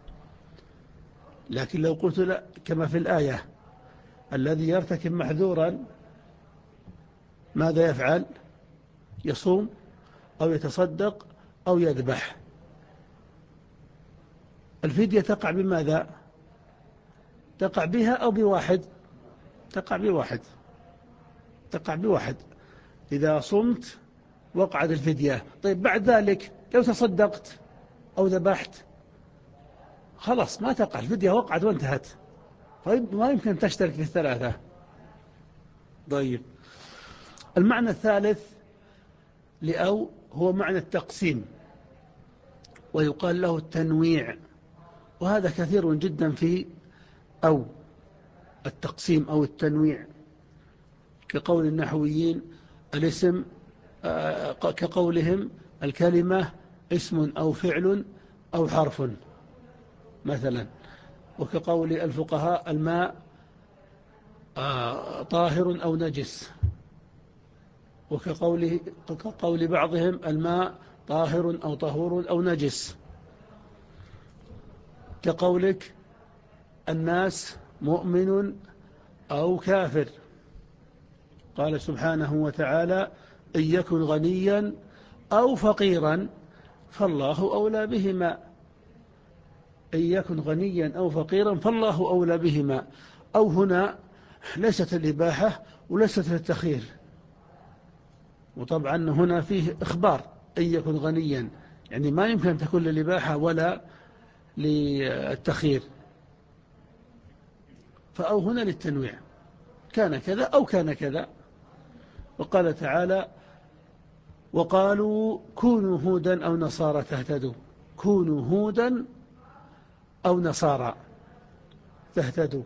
لكن لو قلت لا كما في الآية الذي يرتكب محذورا ماذا يفعل؟ يصوم أو يتصدق أو يذبح. الفدية تقع بماذا؟ تقع بها أو بواحد؟ تقع بواحد، تقع بواحد. إذا صمت وقعت الفدية. طيب بعد ذلك لو تصدقت أو ذبحت خلاص ما تقع الفدية، وقعت وانتهت، طيب ما يمكن أن تشترك في الثلاثة. طيب المعنى الثالث لأو هو معنى التقسيم، ويقال له التنويع، وهذا كثير جدا في أو التقسيم أو التنويع، كقول النحويين الاسم كقولهم الكلمة اسم أو فعل أو حرف مثلا، وكقول الفقهاء الماء طاهر أو نجس، وكقول كقول بعضهم الماء طاهر أو طهور أو نجس، كقولك الناس مؤمن أو كافر. قال سبحانه وتعالى إن يكن غنيا أو فقيرا فالله أولى بهما، إن يكن غنيا أو فقيرا فالله أولى بهما. أو هنا ليست الإباحة وليست التخيير، وطبعا هنا فيه إخبار إن يكن غنيا، يعني ما يمكن أن تكون للإباحة ولا للتخيير، فأو هنا للتنويع، كان كذا أو كان كذا. وقال تعالى وقالوا كونوا هودا أو نصارى تهتدوا، كونوا هودا أو نصارى تهتدوا.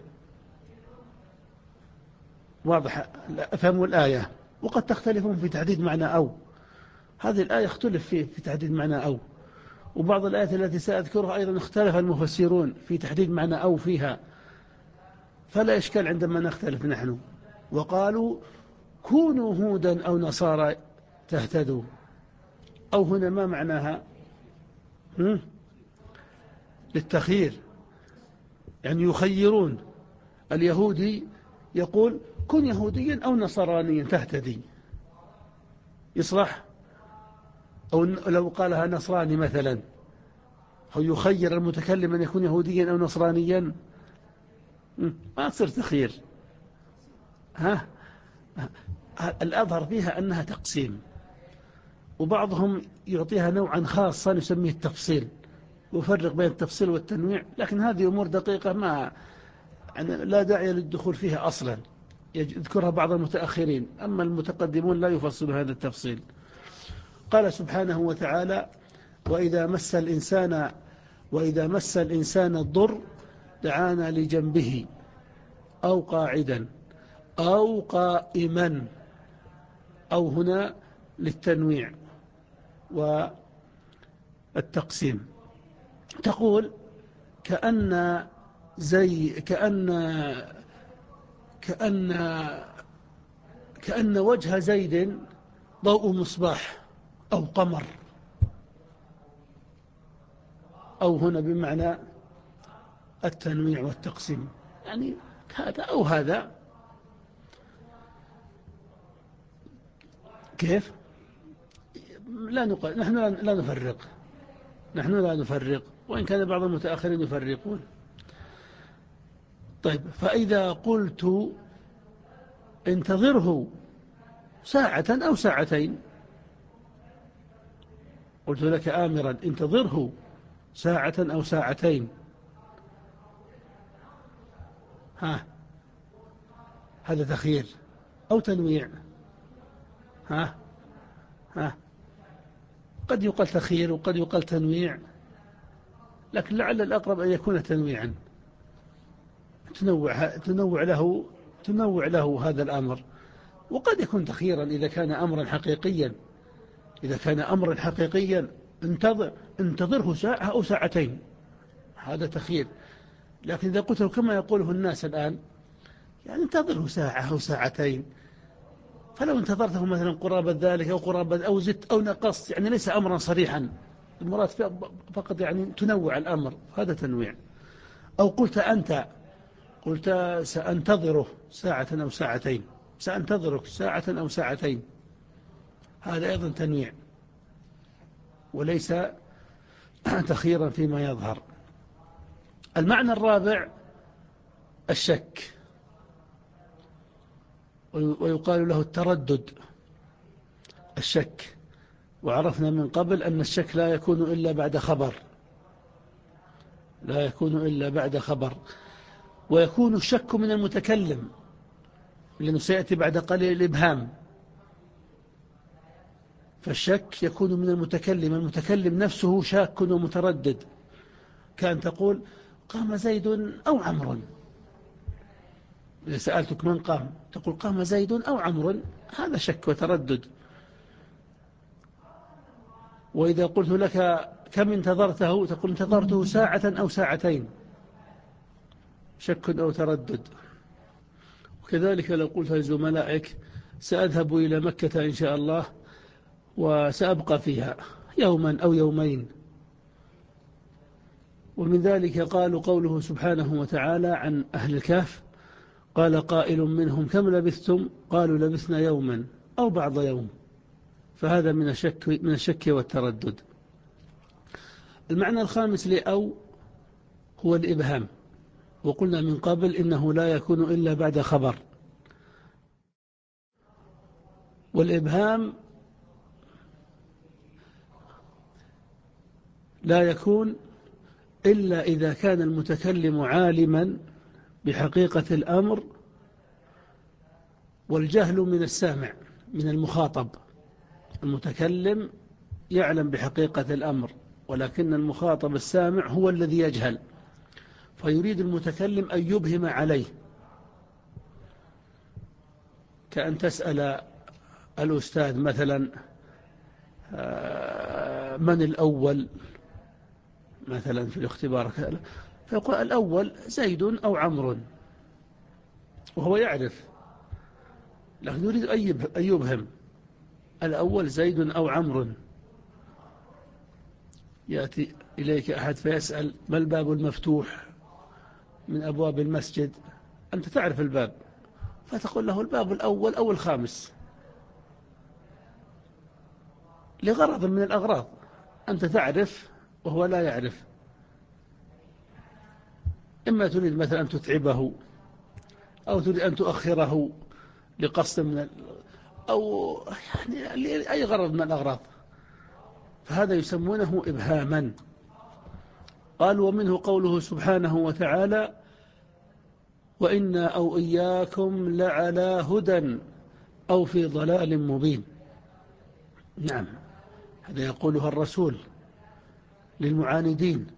واضح؟ أفهموا الآية. وقد تختلفون في تحديد معنى أو، هذه الآية اختلف فيه في تحديد معنى أو، وبعض الآيات التي سأذكرها أيضا اختلف المفسرون في تحديد معنى أو فيها، فلا إشكال عندما نختلف نحن. وقالوا كونوا هودا أو نصارى تهتدوا، أو هنا ما معناها؟ هم؟ للتخيير، يعني يخيرون. اليهودي يقول كن يهوديا أو نصرانيا تهتدي، يصلح؟ أو لو قالها نصراني مثلا، أو يخير المتكلم أن يكون يهوديا أو نصرانيا، ما تصير تخيير. ها؟ الأظهر فيها أنها تقسيم، وبعضهم يعطيها نوعا خاصا يسميه التفصيل، ويفرق بين التفصيل والتنويع، لكن هذه أمور دقيقة ما يعني لا داعي للدخول فيها أصلا، يذكرها بعض المتأخرين، أما المتقدمون لا يفصل هذا التفصيل. قال سبحانه وتعالى: وإذا مس الإنسان وإذا مس الإنسان الضر دعانا لجنبه أو قاعدا أو قائما، أو هنا للتنويع والتقسيم. تقول كأن زي كأن كأن كأن وجه زيد ضوء مصباح أو قمر، أو هنا بمعنى التنويع والتقسيم، يعني هذا أو هذا. كيف؟ لا نقل نحن لا نفرق نحن لا نفرق وإن كان بعض المتأخرين يفرقون. طيب، فإذا قلت انتظره ساعة أو ساعتين، قلت لك آمرا انتظره ساعة أو ساعتين، ها هذا تخيير أو تنويع؟ ها ها قد يقال تخيير وقد يقال تنويع، لكن لعل الأقرب أن يكون تنويعا، تنوع تنوع له تنوع له هذا الأمر. وقد يكون تخييرا إذا كان أمرا حقيقيا إذا كان أمرا حقيقيا انتظر انتظره ساعة أو ساعتين، هذا تخيير. لكن إذا قلت له كما يقوله الناس الآن، يعني انتظره ساعة أو ساعتين، فلو انتظرته مثلا قرابة ذلك أو قرابة أو زدت أو نقصت، يعني ليس أمرا صريحا، المراد فقط يعني تنوع الأمر، هذا تنويع. أو قلت أنت قلت سأنتظره ساعة أو ساعتين، سأنتظرك ساعة أو ساعتين، هذا أيضا تنويع وليس تخييرا فيما يظهر. المعنى الرابع الشك، ويقال له التردد. الشك، وعرفنا من قبل أن الشك لا يكون إلا بعد خبر لا يكون إلا بعد خبر ويكون الشك من المتكلم، لأنه سيأتي بعد قليل الإبهام. فالشك يكون من المتكلم، المتكلم نفسه شاك ومتردد، كان تقول قام زيد أو عمرو، إذا سألتك من قام تقول قام زيد أو عمرو، هذا شك وتردد. وإذا قلت لك كم انتظرته تقول انتظرته ساعة أو ساعتين، شك أو تردد. وكذلك لو قلت لزملائك سأذهب إلى مكة إن شاء الله وسأبقى فيها يوما أو يومين. ومن ذلك قالوا قوله سبحانه وتعالى عن أهل الكهف: قال قائل منهم كم لبثتم؟ قالوا لبثنا يوما أو بعض يوم، فهذا من الشك من الشك والتردد. المعنى الخامس لأو هو الإبهام، وقلنا من قبل إنه لا يكون إلا بعد خبر. والإبهام لا يكون إلا إذا كان المتكلم عالما بحقيقة الأمر، والجهل من السامع من المخاطب. المتكلم يعلم بحقيقة الأمر، ولكن المخاطب السامع هو الذي يجهل، فيريد المتكلم أن يبهم عليه، كأن تسأل الأستاذ مثلا من الأول مثلا في الاختبار، فيقول الأول زيد أو عمرو، وهو يعرف لكن يريد أن يبهم الأول زيد أو عمرو. يأتي إليك أحد فيسأل ما الباب المفتوح من أبواب المسجد؟ أنت تعرف الباب، فتقول له الباب الأول أو الخامس، لغرض من الأغراض، أنت تعرف وهو لا يعرف. إما تريد مثلا أن تتعبه، أو تريد أن تؤخره لقصد من ال... أو يعني أي غرض من الأغراض، فهذا يسمونه إبهاما. قال ومنه قوله سبحانه وتعالى: وإنا أو إياكم لعلى هدى أو في ضلال مبين. نعم، هذا يقولها الرسول للمعاندين،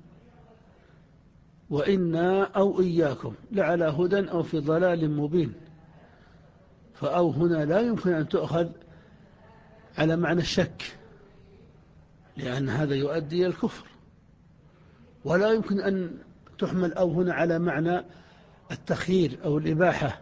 وإنا أو إياكم لعلى هدى أو في ضلال مبين. فأو هنا لا يمكن أن تؤخذ على معنى الشك، لأن هذا يؤدي إلى الكفر، ولا يمكن أن تحمل أو هنا على معنى التخيير أو الإباحة،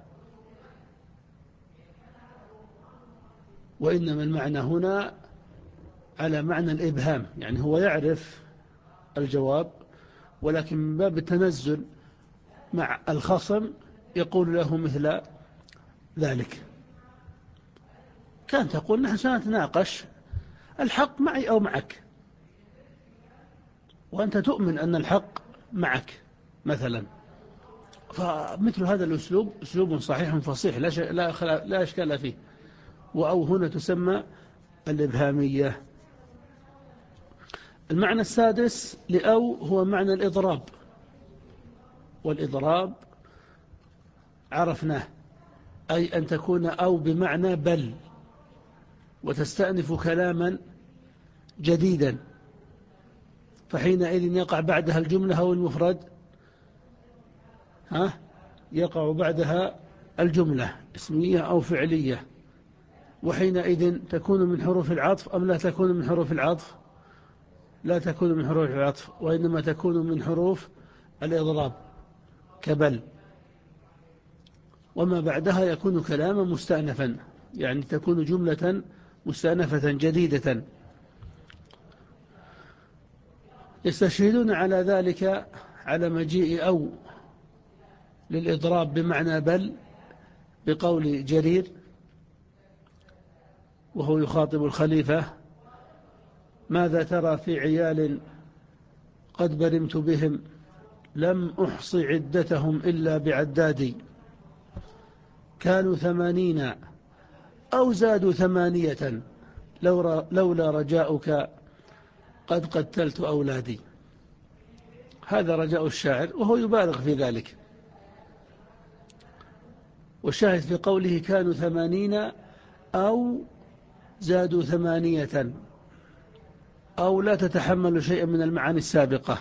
وإنما المعنى هنا على معنى الإبهام، يعني هو يعرف الجواب ولكن من باب التنزل مع الخصم يقول له مثل ذلك. كان تقول نحن سنتناقش الحق معي أو معك، وأنت تؤمن أن الحق معك مثلا. فمثل هذا الأسلوب أسلوب صحيح فصيح لا, لا, لا أشكال فيه. وأو هنا تسمى الإبهامية. المعنى السادس لأو هو معنى الإضراب، والإضراب عرفناه، أي أن تكون أو بمعنى بل، وتستأنف كلاما جديدا، فحينئذ يقع بعدها الجملة أو المفرد، ها يقع بعدها الجملة اسمية أو فعلية، وحينئذ تكون من حروف العطف أم لا تكون من حروف العطف؟ لا تكون من حروف العطف، وإنما تكون من حروف الإضراب كبل. وما بعدها يكون كلاما مستأنفا، يعني تكون جملة مستأنفة جديدة. يستشهدون على ذلك على مجيء أو للإضراب بمعنى بل بقول جرير وهو يخاطب الخليفة: ماذا ترى في عيال قد برمت بهم، لم أحصي عدتهم إلا بعدادي، كانوا ثمانين أو زادوا ثمانية، لولا رجاؤك قد قتلت أولادي. هذا رجاء الشاعر وهو يبالغ في ذلك. والشاهد في قوله كانوا ثمانين أو زادوا ثمانية، أو لا تتحمل شيئا من المعاني السابقة،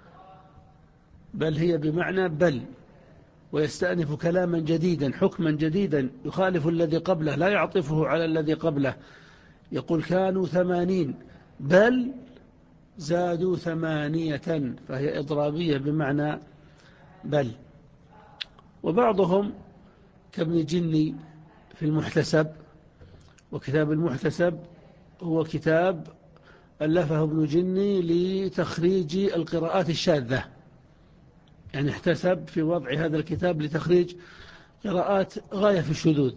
بل هي بمعنى بل، ويستأنف كلاما جديدا حكما جديدا يخالف الذي قبله، لا يعطفه على الذي قبله. يقول كانوا ثمانين بل زادوا ثمانية، فهي إضرابية بمعنى بل. وبعضهم كابن جني في المحتسب، وكتاب المحتسب هو كتاب ألفه ابن جني لتخريج القراءات الشاذة، يعني احتسب في وضع هذا الكتاب لتخريج قراءات غاية في الشذوذ.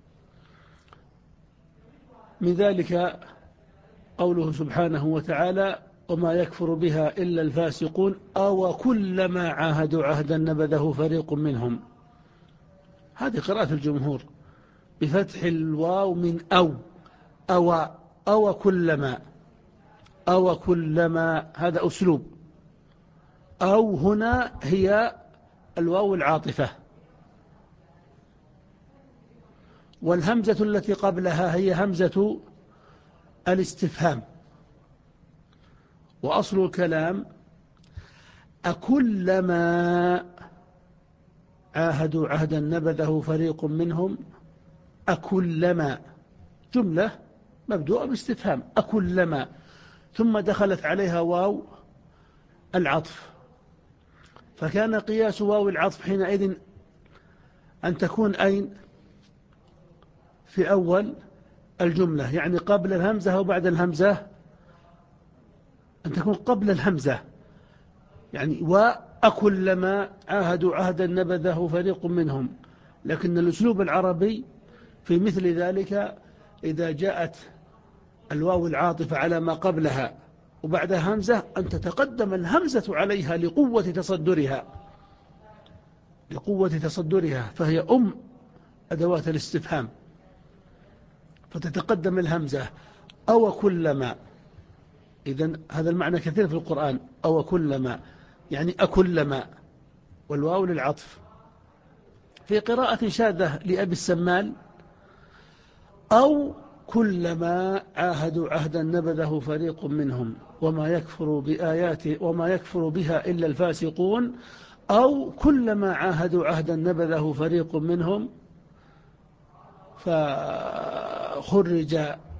من ذلك قوله سبحانه وتعالى: وما يكفر بها إلا الفاسقون أو كلما عاهدوا عهدا نبذه فريق منهم. هذه قراءة الجمهور بفتح الواو من أو أو أو كلما أو كلما، هذا أسلوب. أو هنا هي الواو العاطفة، والهمزة التي قبلها هي همزة الاستفهام. وأصل الكلام: أكلما عاهدوا عهدا نبذه فريق منهم. أكلما جملة مبدوءة باستفهام، أكلما، ثم دخلت عليها واو العطف، فكان قياس واو العطف حينئذ أن تكون أين؟ في أول الجملة، يعني قبل الهمزة أو بعد الهمزة؟ أن تكون قبل الهمزة، يعني وأكلما عاهدوا عهدا نبذه فريق منهم. لكن الأسلوب العربي في مثل ذلك إذا جاءت الواو العاطفة على ما قبلها وبعدها همزة أن تتقدم الهمزة عليها لقوة تصدرها لقوة تصدرها فهي أم أدوات الاستفهام، فتتقدم الهمزة. أو كلما، إذن هذا المعنى كثير في القرآن، أو كلما يعني أكلما، والواو للعطف. في قراءة شاذة لأبي السمال أو كلما عاهدوا عهدا نبذه فريق منهم وما يكفر بآياته وما يكفر بها إلا الفاسقون، أو كلما عاهدوا عهدا نبذه فريق منهم، فخرج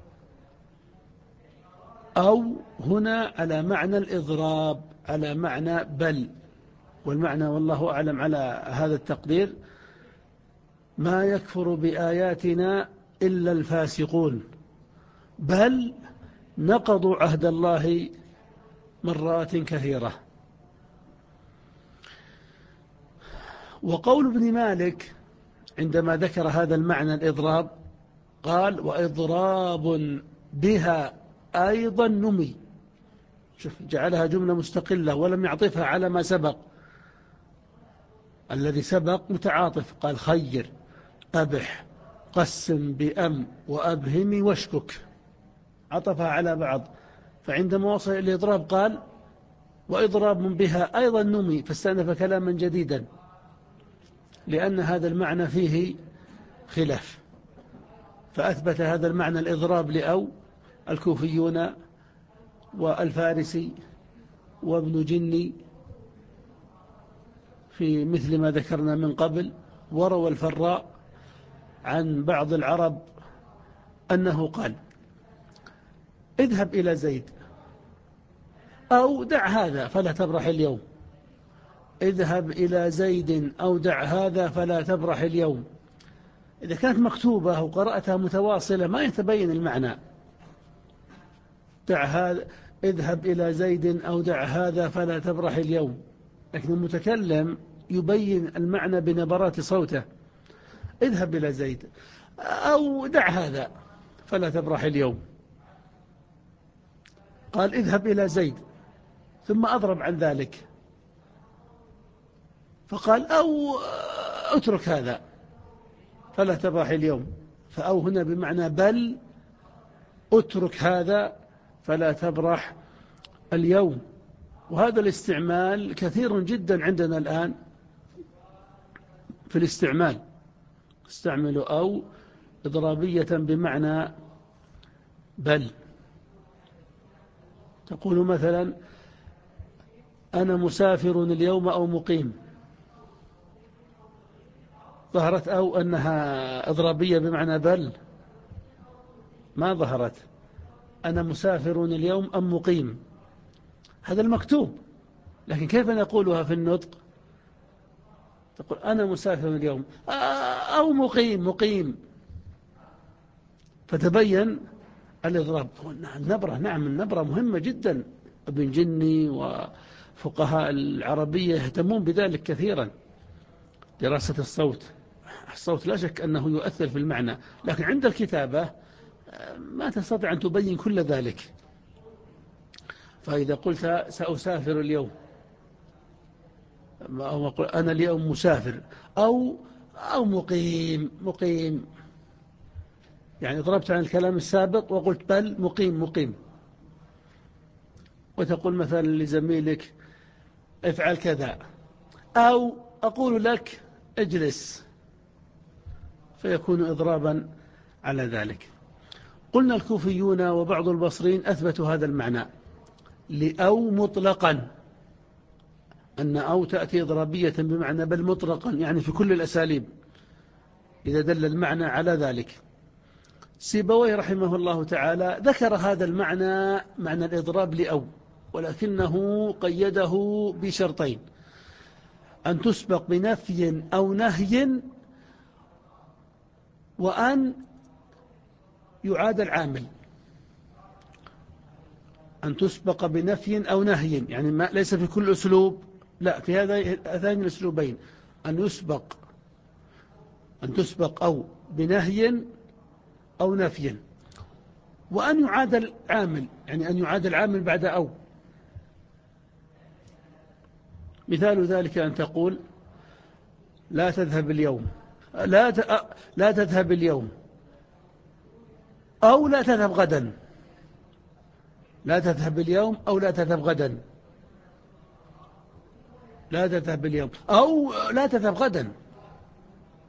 أو هنا على معنى الإضراب، على معنى بل، والمعنى والله أعلم على هذا التقدير: ما يكفر بآياتنا إلا الفاسقون، بل نقضوا عهد الله مرات كثيرة. وقول ابن مالك عندما ذكر هذا المعنى الإضراب قال: وإضراب بها أيضا نمي. شوف، جعلها جملة مستقلة ولم يعطفها على ما سبق. الذي سبق متعاطف، قال: خير، أبح، قسم بأم، وأبهم واشكك، عطفها على بعض. فعندما وصل إلى الإضراب قال: وإضراب بها أيضا نمي، فاستأنف كلاما جديدا، لأن هذا المعنى فيه خلاف. فأثبت هذا المعنى الإضراب لأو الكوفيون والفارسي وابن جني في مثل ما ذكرنا من قبل. وروى الفراء عن بعض العرب أنه قال: اذهب إلى زيد أو دع هذا فلا تبرح اليوم. اذهب إلى زيد أو دع هذا فلا تبرح اليوم. إذا كانت مكتوبة وقرأتها متواصلة ما يتبين المعنى. دع هذا، اذهب إلى زيد أو دع هذا فلا تبرح اليوم، لكن المتكلم يبين المعنى بنبرات صوته: اذهب إلى زيد أو دع هذا فلا تبرح اليوم. قال: اذهب إلى زيد، ثم أضرب عن ذلك فقال: أو اترك هذا فلا تبرح اليوم. فأو هنا بمعنى بل، اترك هذا فلا تبرح اليوم. وهذا الاستعمال كثير جدا عندنا الآن في الاستعمال، استعملوا أو إضرابية بمعنى بل. تقول مثلا: أنا مسافر اليوم أو مقيم. ظهرت أو أنها إضرابية بمعنى بل؟ ما ظهرت. أنا مسافر اليوم أم مقيم، هذا المكتوب، لكن كيف نقولها في النطق؟ تقول: أنا مسافر اليوم أو مقيم مقيم، فتبين الإضراب. النبرة، نعم النبرة مهمة جدا. ابن جني وفقهاء العربية يهتمون بذلك كثيرا، دراسة الصوت. الصوت لا شك أنه يؤثر في المعنى، لكن عند الكتابة ما تستطيع أن تبين كل ذلك. فإذا قلت سأسافر اليوم، أو أقول أنا اليوم مسافر، أو أو مقيم مقيم، يعني ضربت عن الكلام السابق وقلت بل مقيم مقيم. وتقول مثلا لزميلك: افعل كذا، أو أقول لك اجلس، فيكون إضرابا على ذلك. قلنا الكوفيون وبعض البصريين أثبتوا هذا المعنى لأو مطلقا، أن أو تأتي إضرابية بمعنى بل مطلقا، يعني في كل الأساليب إذا دل المعنى على ذلك. سيبويه رحمه الله تعالى ذكر هذا المعنى، معنى الإضراب لأو، ولكنه قيده بشرطين: أن تسبق بنفي أو نهي، وأن يعاد العامل. أن تسبق بنفي أو نهي، يعني ما ليس في كل أسلوب، لا، في هذين الأسلوبين: أن يسبق أن تسبق أو بنهي أو نفي، وأن يعاد العامل، يعني أن يعاد العامل بعد أو. مثال ذلك أن تقول: لا تذهب اليوم، لا لا تذهب اليوم، أو لا تذهب غدا. لا تذهب اليوم أو لا تذهب غدا، لا تذهب اليوم أو لا تذهب غدا.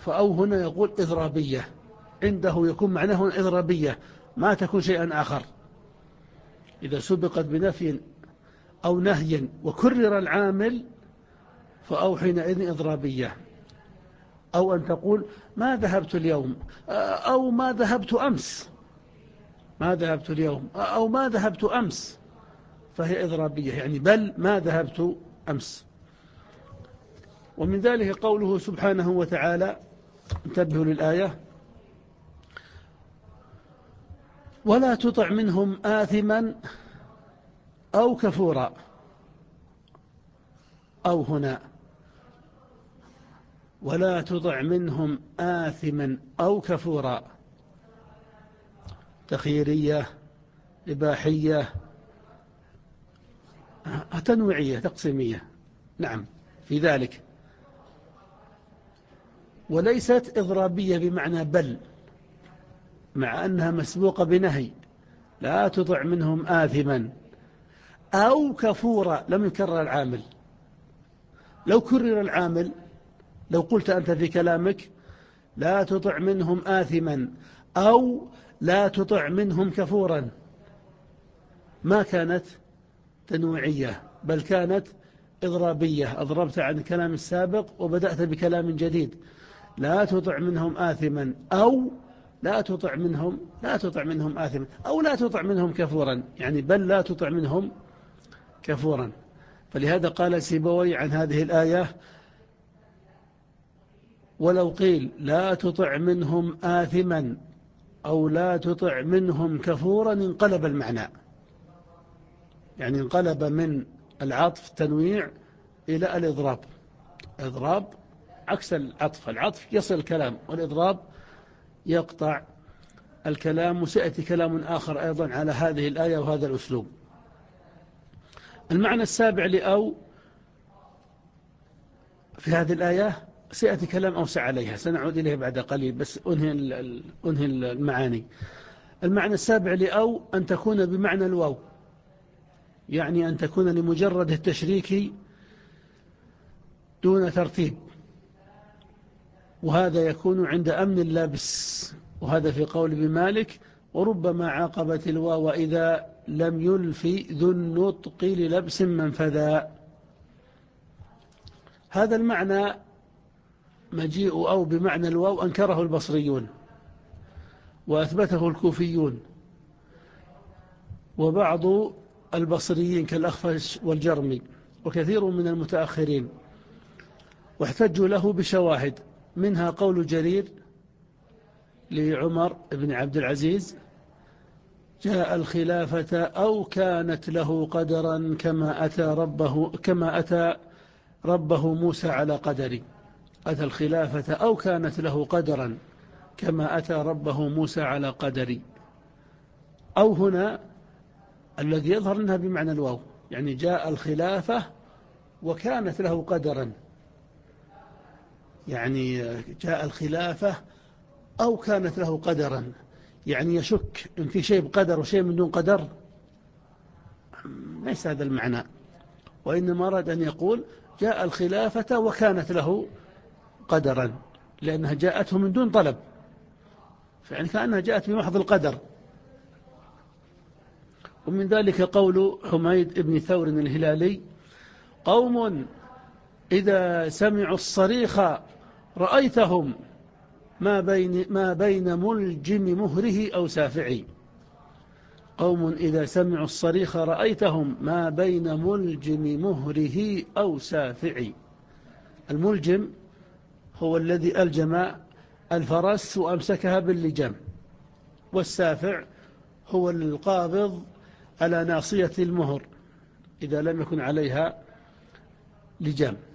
فأو هنا يقول إضرابية، عنده يكون معناه إضرابية، ما تكون شيئا آخر. إذا سبقت بنفي أو نهي وكرر العامل فأو حينئذ إضرابية. أو أن تقول ما ذهبت اليوم، أو ما ذهبت أمس، ما ذهبت اليوم أو ما ذهبت أمس، فهي إضرابية، يعني بل ما ذهبت أمس. ومن ذلك قوله سبحانه وتعالى، انتبهوا للآية: ولا تطع منهم آثما أو كفورا. أو هنا ولا تطع منهم آثما أو كفورا، تخييرية، إباحية، تنويعية، تقسيمية، نعم في ذلك، وليست إضرابية بمعنى بل، مع أنها مسبوقة بنهي. لا تطع منهم آثما أو كفورا، لم يكرر العامل. لو كرر العامل، لو قلت أنت في كلامك لا تطع منهم آثما أو لا تطع منهم كفورا، ما كانت تنويعية، بل كانت إضرابية، أضربت عن الكلام السابق وبدأت بكلام جديد. لا تطع منهم آثما أو لا تطع منهم لا تطع منهم آثما أو لا تطع منهم كفورا، يعني بل لا تطع منهم كفورا. فلهذا قال سيبوي عن هذه الآية: ولو قيل لا تطع منهم آثما أو لا تطع منهم كفورا انقلب المعنى، يعني انقلب من العطف تنويع إلى الإضراب. إضراب عكس العطف، العطف يصل الكلام، والإضراب يقطع الكلام. وسيأتي كلام آخر أيضا على هذه الآية وهذا الأسلوب. المعنى السابع لأو في هذه الآية سيأتي كلام أوسع عليها، سنعود إليه بعد قليل، بس أنهي أنهي المعاني. المعنى السابع لأو أن تكون بمعنى الواو، يعني أن تكون لمجرد التشريك دون ترتيب، وهذا يكون عند أمن اللبس، وهذا في قول ابن مالك: وربما عاقبت الواو إذا لم يلفي ذو النطق للبس منفذا. هذا المعنى مجيء أو بمعنى الواو أنكره البصريون وأثبته الكوفيون وبعض البصريين كالأخفش والجرمي وكثير من المتأخرين، واحتجوا له بشواهد، منها قول جرير لعمر بن عبد العزيز: جاء الخلافة أو كانت له قدرا كما أتى ربه كما أتى ربه موسى على قدري. أتى الخلافة أو كانت له قدرا كما أتى ربه موسى على قدري. أو هنا الذي يظهر أنها بمعنى الواو، يعني جاء الخلافة وكانت له قدرا، يعني جاء الخلافة أو كانت له قدرا، يعني يشك إن في شيء بقدر وشيء من دون قدر. ليس هذا المعنى، وإنما أراد أن يقول جاء الخلافة وكانت له قدرا، لأنها جاءته من دون طلب، فيعني كأنها جاءت بمحض القدر. ومن ذلك قول حميد بن ثور الهلالي: قوم إذا سمعوا الصريخ رأيتهم ما بين, ما بين ملجم مهره أو سافعي. قوم إذا سمعوا الصريخ رأيتهم ما بين ملجم مهره أو سافعي. الملجم هو الذي ألجم الفرس وأمسكها باللجام، والسافع هو القابض على ناصية المهر إذا لم يكن عليها لجام.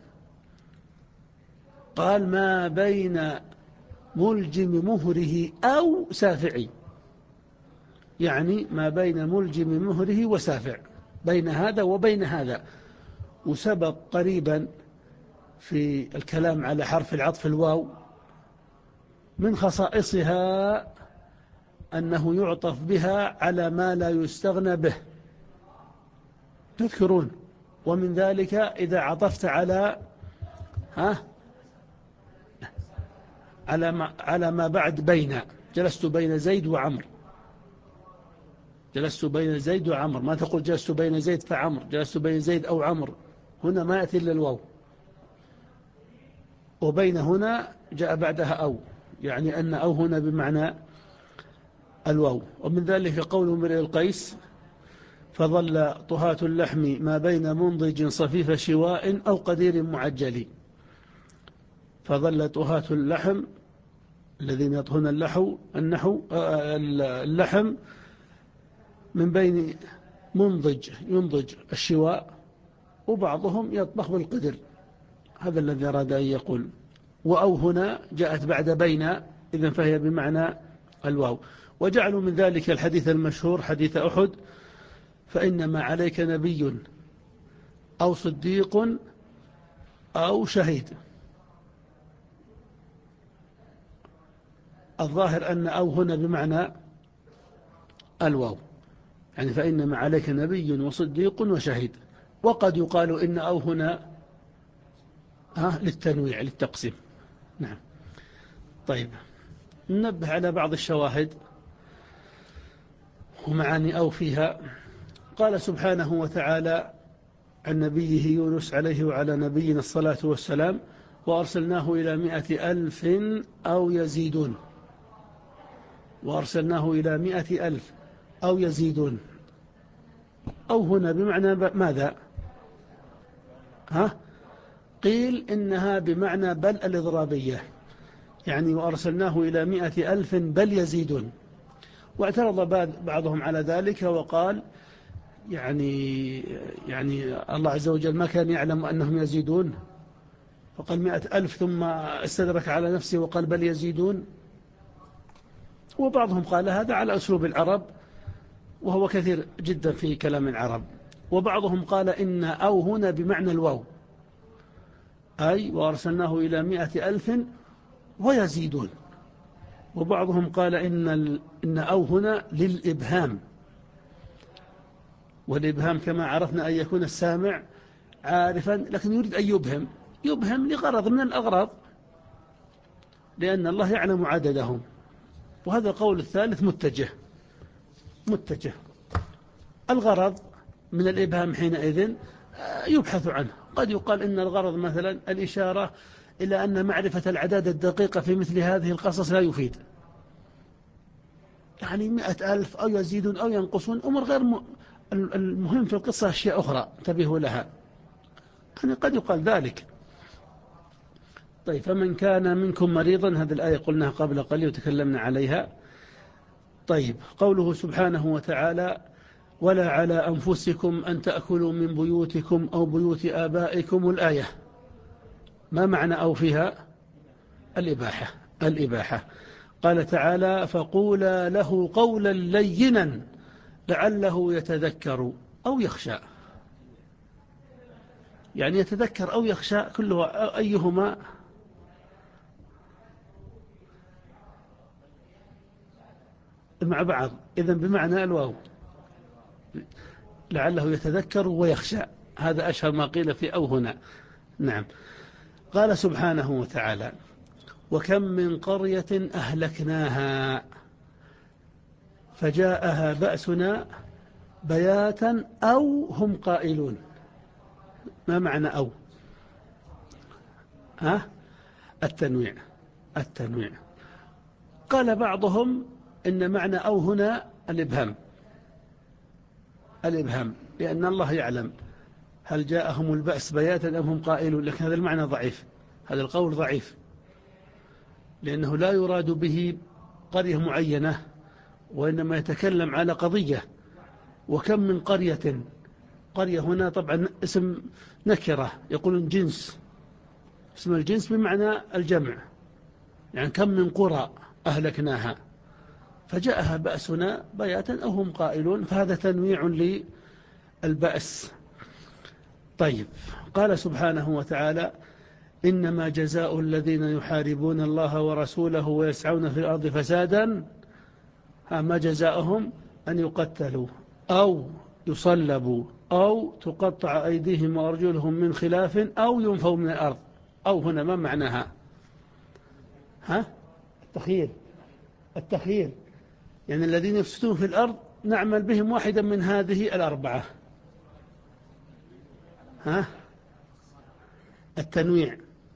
قال ما بين ملجم مهره أو سافعي، يعني ما بين ملجم مهره وسافع، بين هذا وبين هذا. وسبق قريبا في الكلام على حرف العطف الواو من خصائصها أنه يعطف بها على ما لا يستغنى به، تذكرون؟ ومن ذلك إذا عطفت على ها على ما, على ما بعد بين. جلست بين زيد وعمر، جلست بين زيد وعمر، ما تقول جلست بين زيد فعمر، جلست بين زيد أو عمر، هنا ما يأتي إلا الواو. وبين هنا جاء بعدها أو، يعني أن أو هنا بمعنى الواو. ومن ذلك قول امرئ القيس: فظل طهاة اللحم ما بين منضج صفيف شواء أو قدير معجل. فظل طهاة اللحم الذين يطهون اللحو النحو اللحم من بين منضج ينضج الشواء، وبعضهم يطبخ بالقدر، هذا الذي أراد أن يقول. وأو هنا جاءت بعد بين، إذن فهي بمعنى الواو. وجعلوا من ذلك الحديث المشهور حديث أحد: فإنما عليك نبي أو صديق أو شهيد. الظاهر أن أو هنا بمعنى الواو، يعني فإنما عليك نبي وصديق وشهيد. وقد يقال إن أو هنا ها للتنويع للتقسيم. نعم. طيب، ننبه على بعض الشواهد ومعاني أو فيها. قال سبحانه وتعالى عن نبيه يونس عليه وعلى نبينا الصلاة والسلام: وأرسلناه إلى مائة ألف أو يزيدون. وأرسلناه إلى مائة ألف أو يزيدون. أو هنا بمعنى ماذا؟ ها؟ قيل إنها بمعنى بل الإضرابية، يعني وأرسلناه إلى مائة ألف بل يزيدون. واعترض بعضهم على ذلك وقال يعني يعني الله عز وجل ما كان يعلم أنهم يزيدون، فقال مائة ألف ثم استدرك على نفسه وقال بل يزيدون. وبعضهم قال هذا على أسلوب العرب، وهو كثير جدا في كلام العرب. وبعضهم قال إن أو هنا بمعنى الواو، أي وأرسلناه إلى مائة ألف ويزيدون. وبعضهم قال إن, إن أو هنا للإبهام، والإبهام كما عرفنا أن يكون السامع عارفا لكن يريد أن يبهم، يبهم لغرض من الأغراض، لأن الله يعلم عددهم. وهذا القول الثالث متجه متجه الغرض من الإبهام حينئذ يبحث عنه. قد يقال إن الغرض مثلا الإشارة إلى أن معرفة الأعداد الدقيقة في مثل هذه القصص لا يفيد، يعني مئة ألف أو يزيدون أو ينقصون أمر غير م... المهم في القصة أشياء أخرى انتبهوا لها، يعني قد يقال ذلك. طيب، فمن كان منكم مريضا، هذه الآية قلناها قبل قليل وتكلمنا عليها. طيب، قوله سبحانه وتعالى: ولا على أنفسكم أن تأكلوا من بيوتكم أو بيوت آبائكم. الآية ما معنى أو فيها؟ الإباحة الإباحة. قال تعالى: فقولا له قولا لينا لعله يتذكر أو يخشى. يعني يتذكر أو يخشى كله أيهما؟ مع بعض، إذن بمعنى الواو، لعله يتذكر ويخشى، هذا أشهر ما قيل في أو هنا. نعم. قال سبحانه وتعالى: وكم من قرية أهلكناها فجاءها بأسنا بياتا أو هم قائلون. ما معنى أو؟ ها؟ التنويع التنويع. قال بعضهم إن معنى أو هنا الإبهام الإبهام لأن الله يعلم هل جاءهم البأس بياتا أم هم قائلون، لكن هذا المعنى ضعيف، هذا القول ضعيف، لأنه لا يراد به قرية معينة، وإنما يتكلم على قضية. وكم من قرية، قرية هنا طبعا اسم نكرة، يقولون جنس، اسم الجنس بمعنى الجمع، يعني كم من قرى أهلكناها فجاءها بأسنا بياتا أو هم قائلون، فهذا تنويع للبأس. طيب، قال سبحانه وتعالى: إنما جزاء الذين يحاربون الله ورسوله ويسعون في الأرض فسادا، ما جزاؤهم أن يقتلوا أو يصلبوا أو تقطع أيديهم وأرجلهم من خلاف أو ينفوا من الأرض. أو هنا ما معناها؟ ها؟ تخيير التخيير يعني الذين يفسدون في الأرض نعمل بهم واحدا من هذه الأربعة. ها؟ التنويع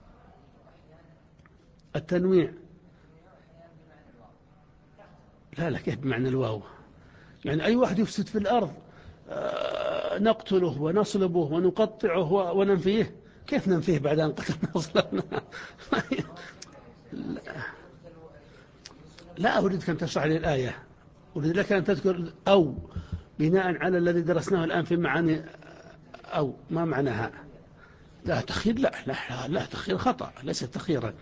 التنويع لا لا كيف بمعنى الواو؟ يعني أي واحد يفسد في الأرض نقتله ونصلبه ونقطعه وننفيه. كيف ننفيه بعد أن قتلنا وصلبنا؟ لا. لا أريدك أن تشرح لي الآية، أريد لك أن تذكر أو بناء على الذي درسناه الآن في معاني أو ما معناها. لا تخير، لا لا لا, لا تخير خطأ، ليس تخيرا.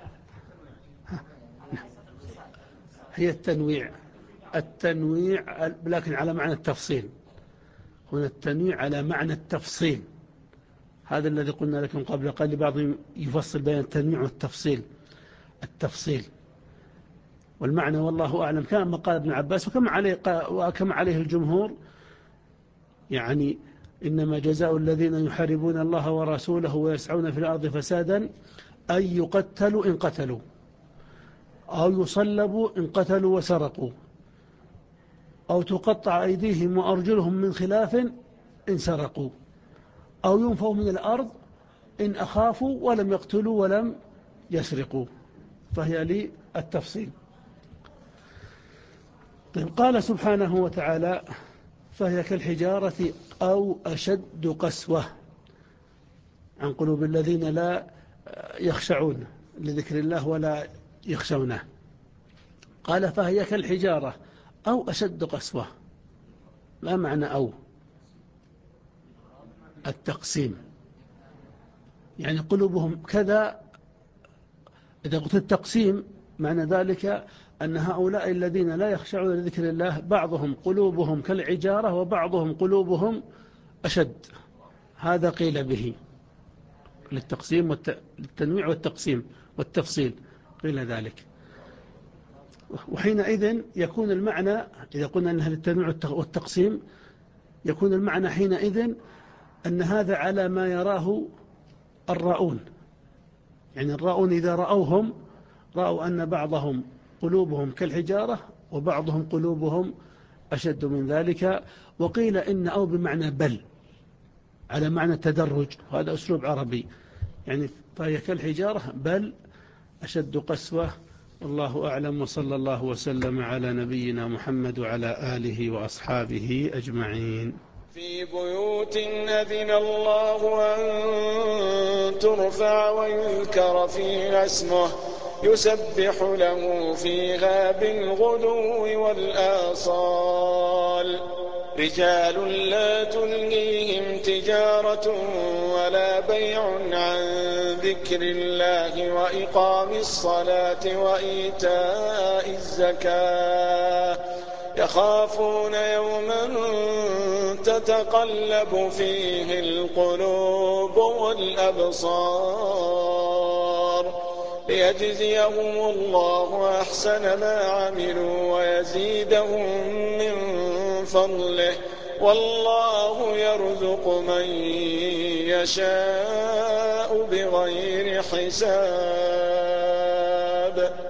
هي التنويع التنويع لكن على معنى التفصيل. هنا التنويع على معنى التفصيل، هذا الذي قلنا لكم قبل قليل. بعضهم يفصل بين التنويع والتفصيل. التفصيل والمعنى والله أعلم كما قال ابن عباس وكما عليه, وكما عليه الجمهور، يعني إنما جزاء الذين يحاربون الله ورسوله ويسعون في الأرض فسادا أن يقتلوا إن قتلوا أو يصلبوا إن قتلوا وسرقوا أو تقطع أيديهم وأرجلهم من خلاف إن سرقوا أو ينفوا من الأرض إن أخافوا ولم يقتلوا ولم يسرقوا. فهي لي التفصيل. طيب قال سبحانه وتعالى فهي كالحجارة أو أشد قسوة عن قلوب الذين لا يخشعون لذكر الله ولا يخشونه. قال فهي كالحجارة أو أشد قسوة. ما معنى أو؟ التقسيم، يعني قلوبهم كذا. إذا قلت التقسيم معنى ذلك أن هؤلاء الذين لا يخشعون لذكر الله بعضهم قلوبهم كالحجارة وبعضهم قلوبهم أشد. هذا قيل به للتقسيم والتنويع والتقسيم والتفصيل قيل ذلك. وحينئذ يكون المعنى إذا قلنا أنها للتنويع والتقسيم يكون المعنى حينئذ أن هذا على ما يراه الراؤون. يعني الراؤون إذا رأوهم رأوا أن بعضهم قلوبهم كالحجارة وبعضهم قلوبهم أشد من ذلك. وقيل إن أو بمعنى بل على معنى التدرج، وهذا أسلوب عربي، يعني فهي كالحجارة بل أشد قسوة. والله أعلم، وصلى الله وسلم على نبينا محمد وعلى آله وأصحابه أجمعين. في بيوت أذن الله أن ترفع ويذكر فيها اسمه يسبح له فيها بالغدو والآصال رجال لا تلهيهم تجارة ولا بيع عن ذكر الله وإقام الصلاة وإيتاء الزكاة يخافون يوما تتقلب فيه القلوب والأبصار ليجزيهم الله أحسن ما عملوا ويزيدهم من فضله والله يرزق من يشاء بغير حساب.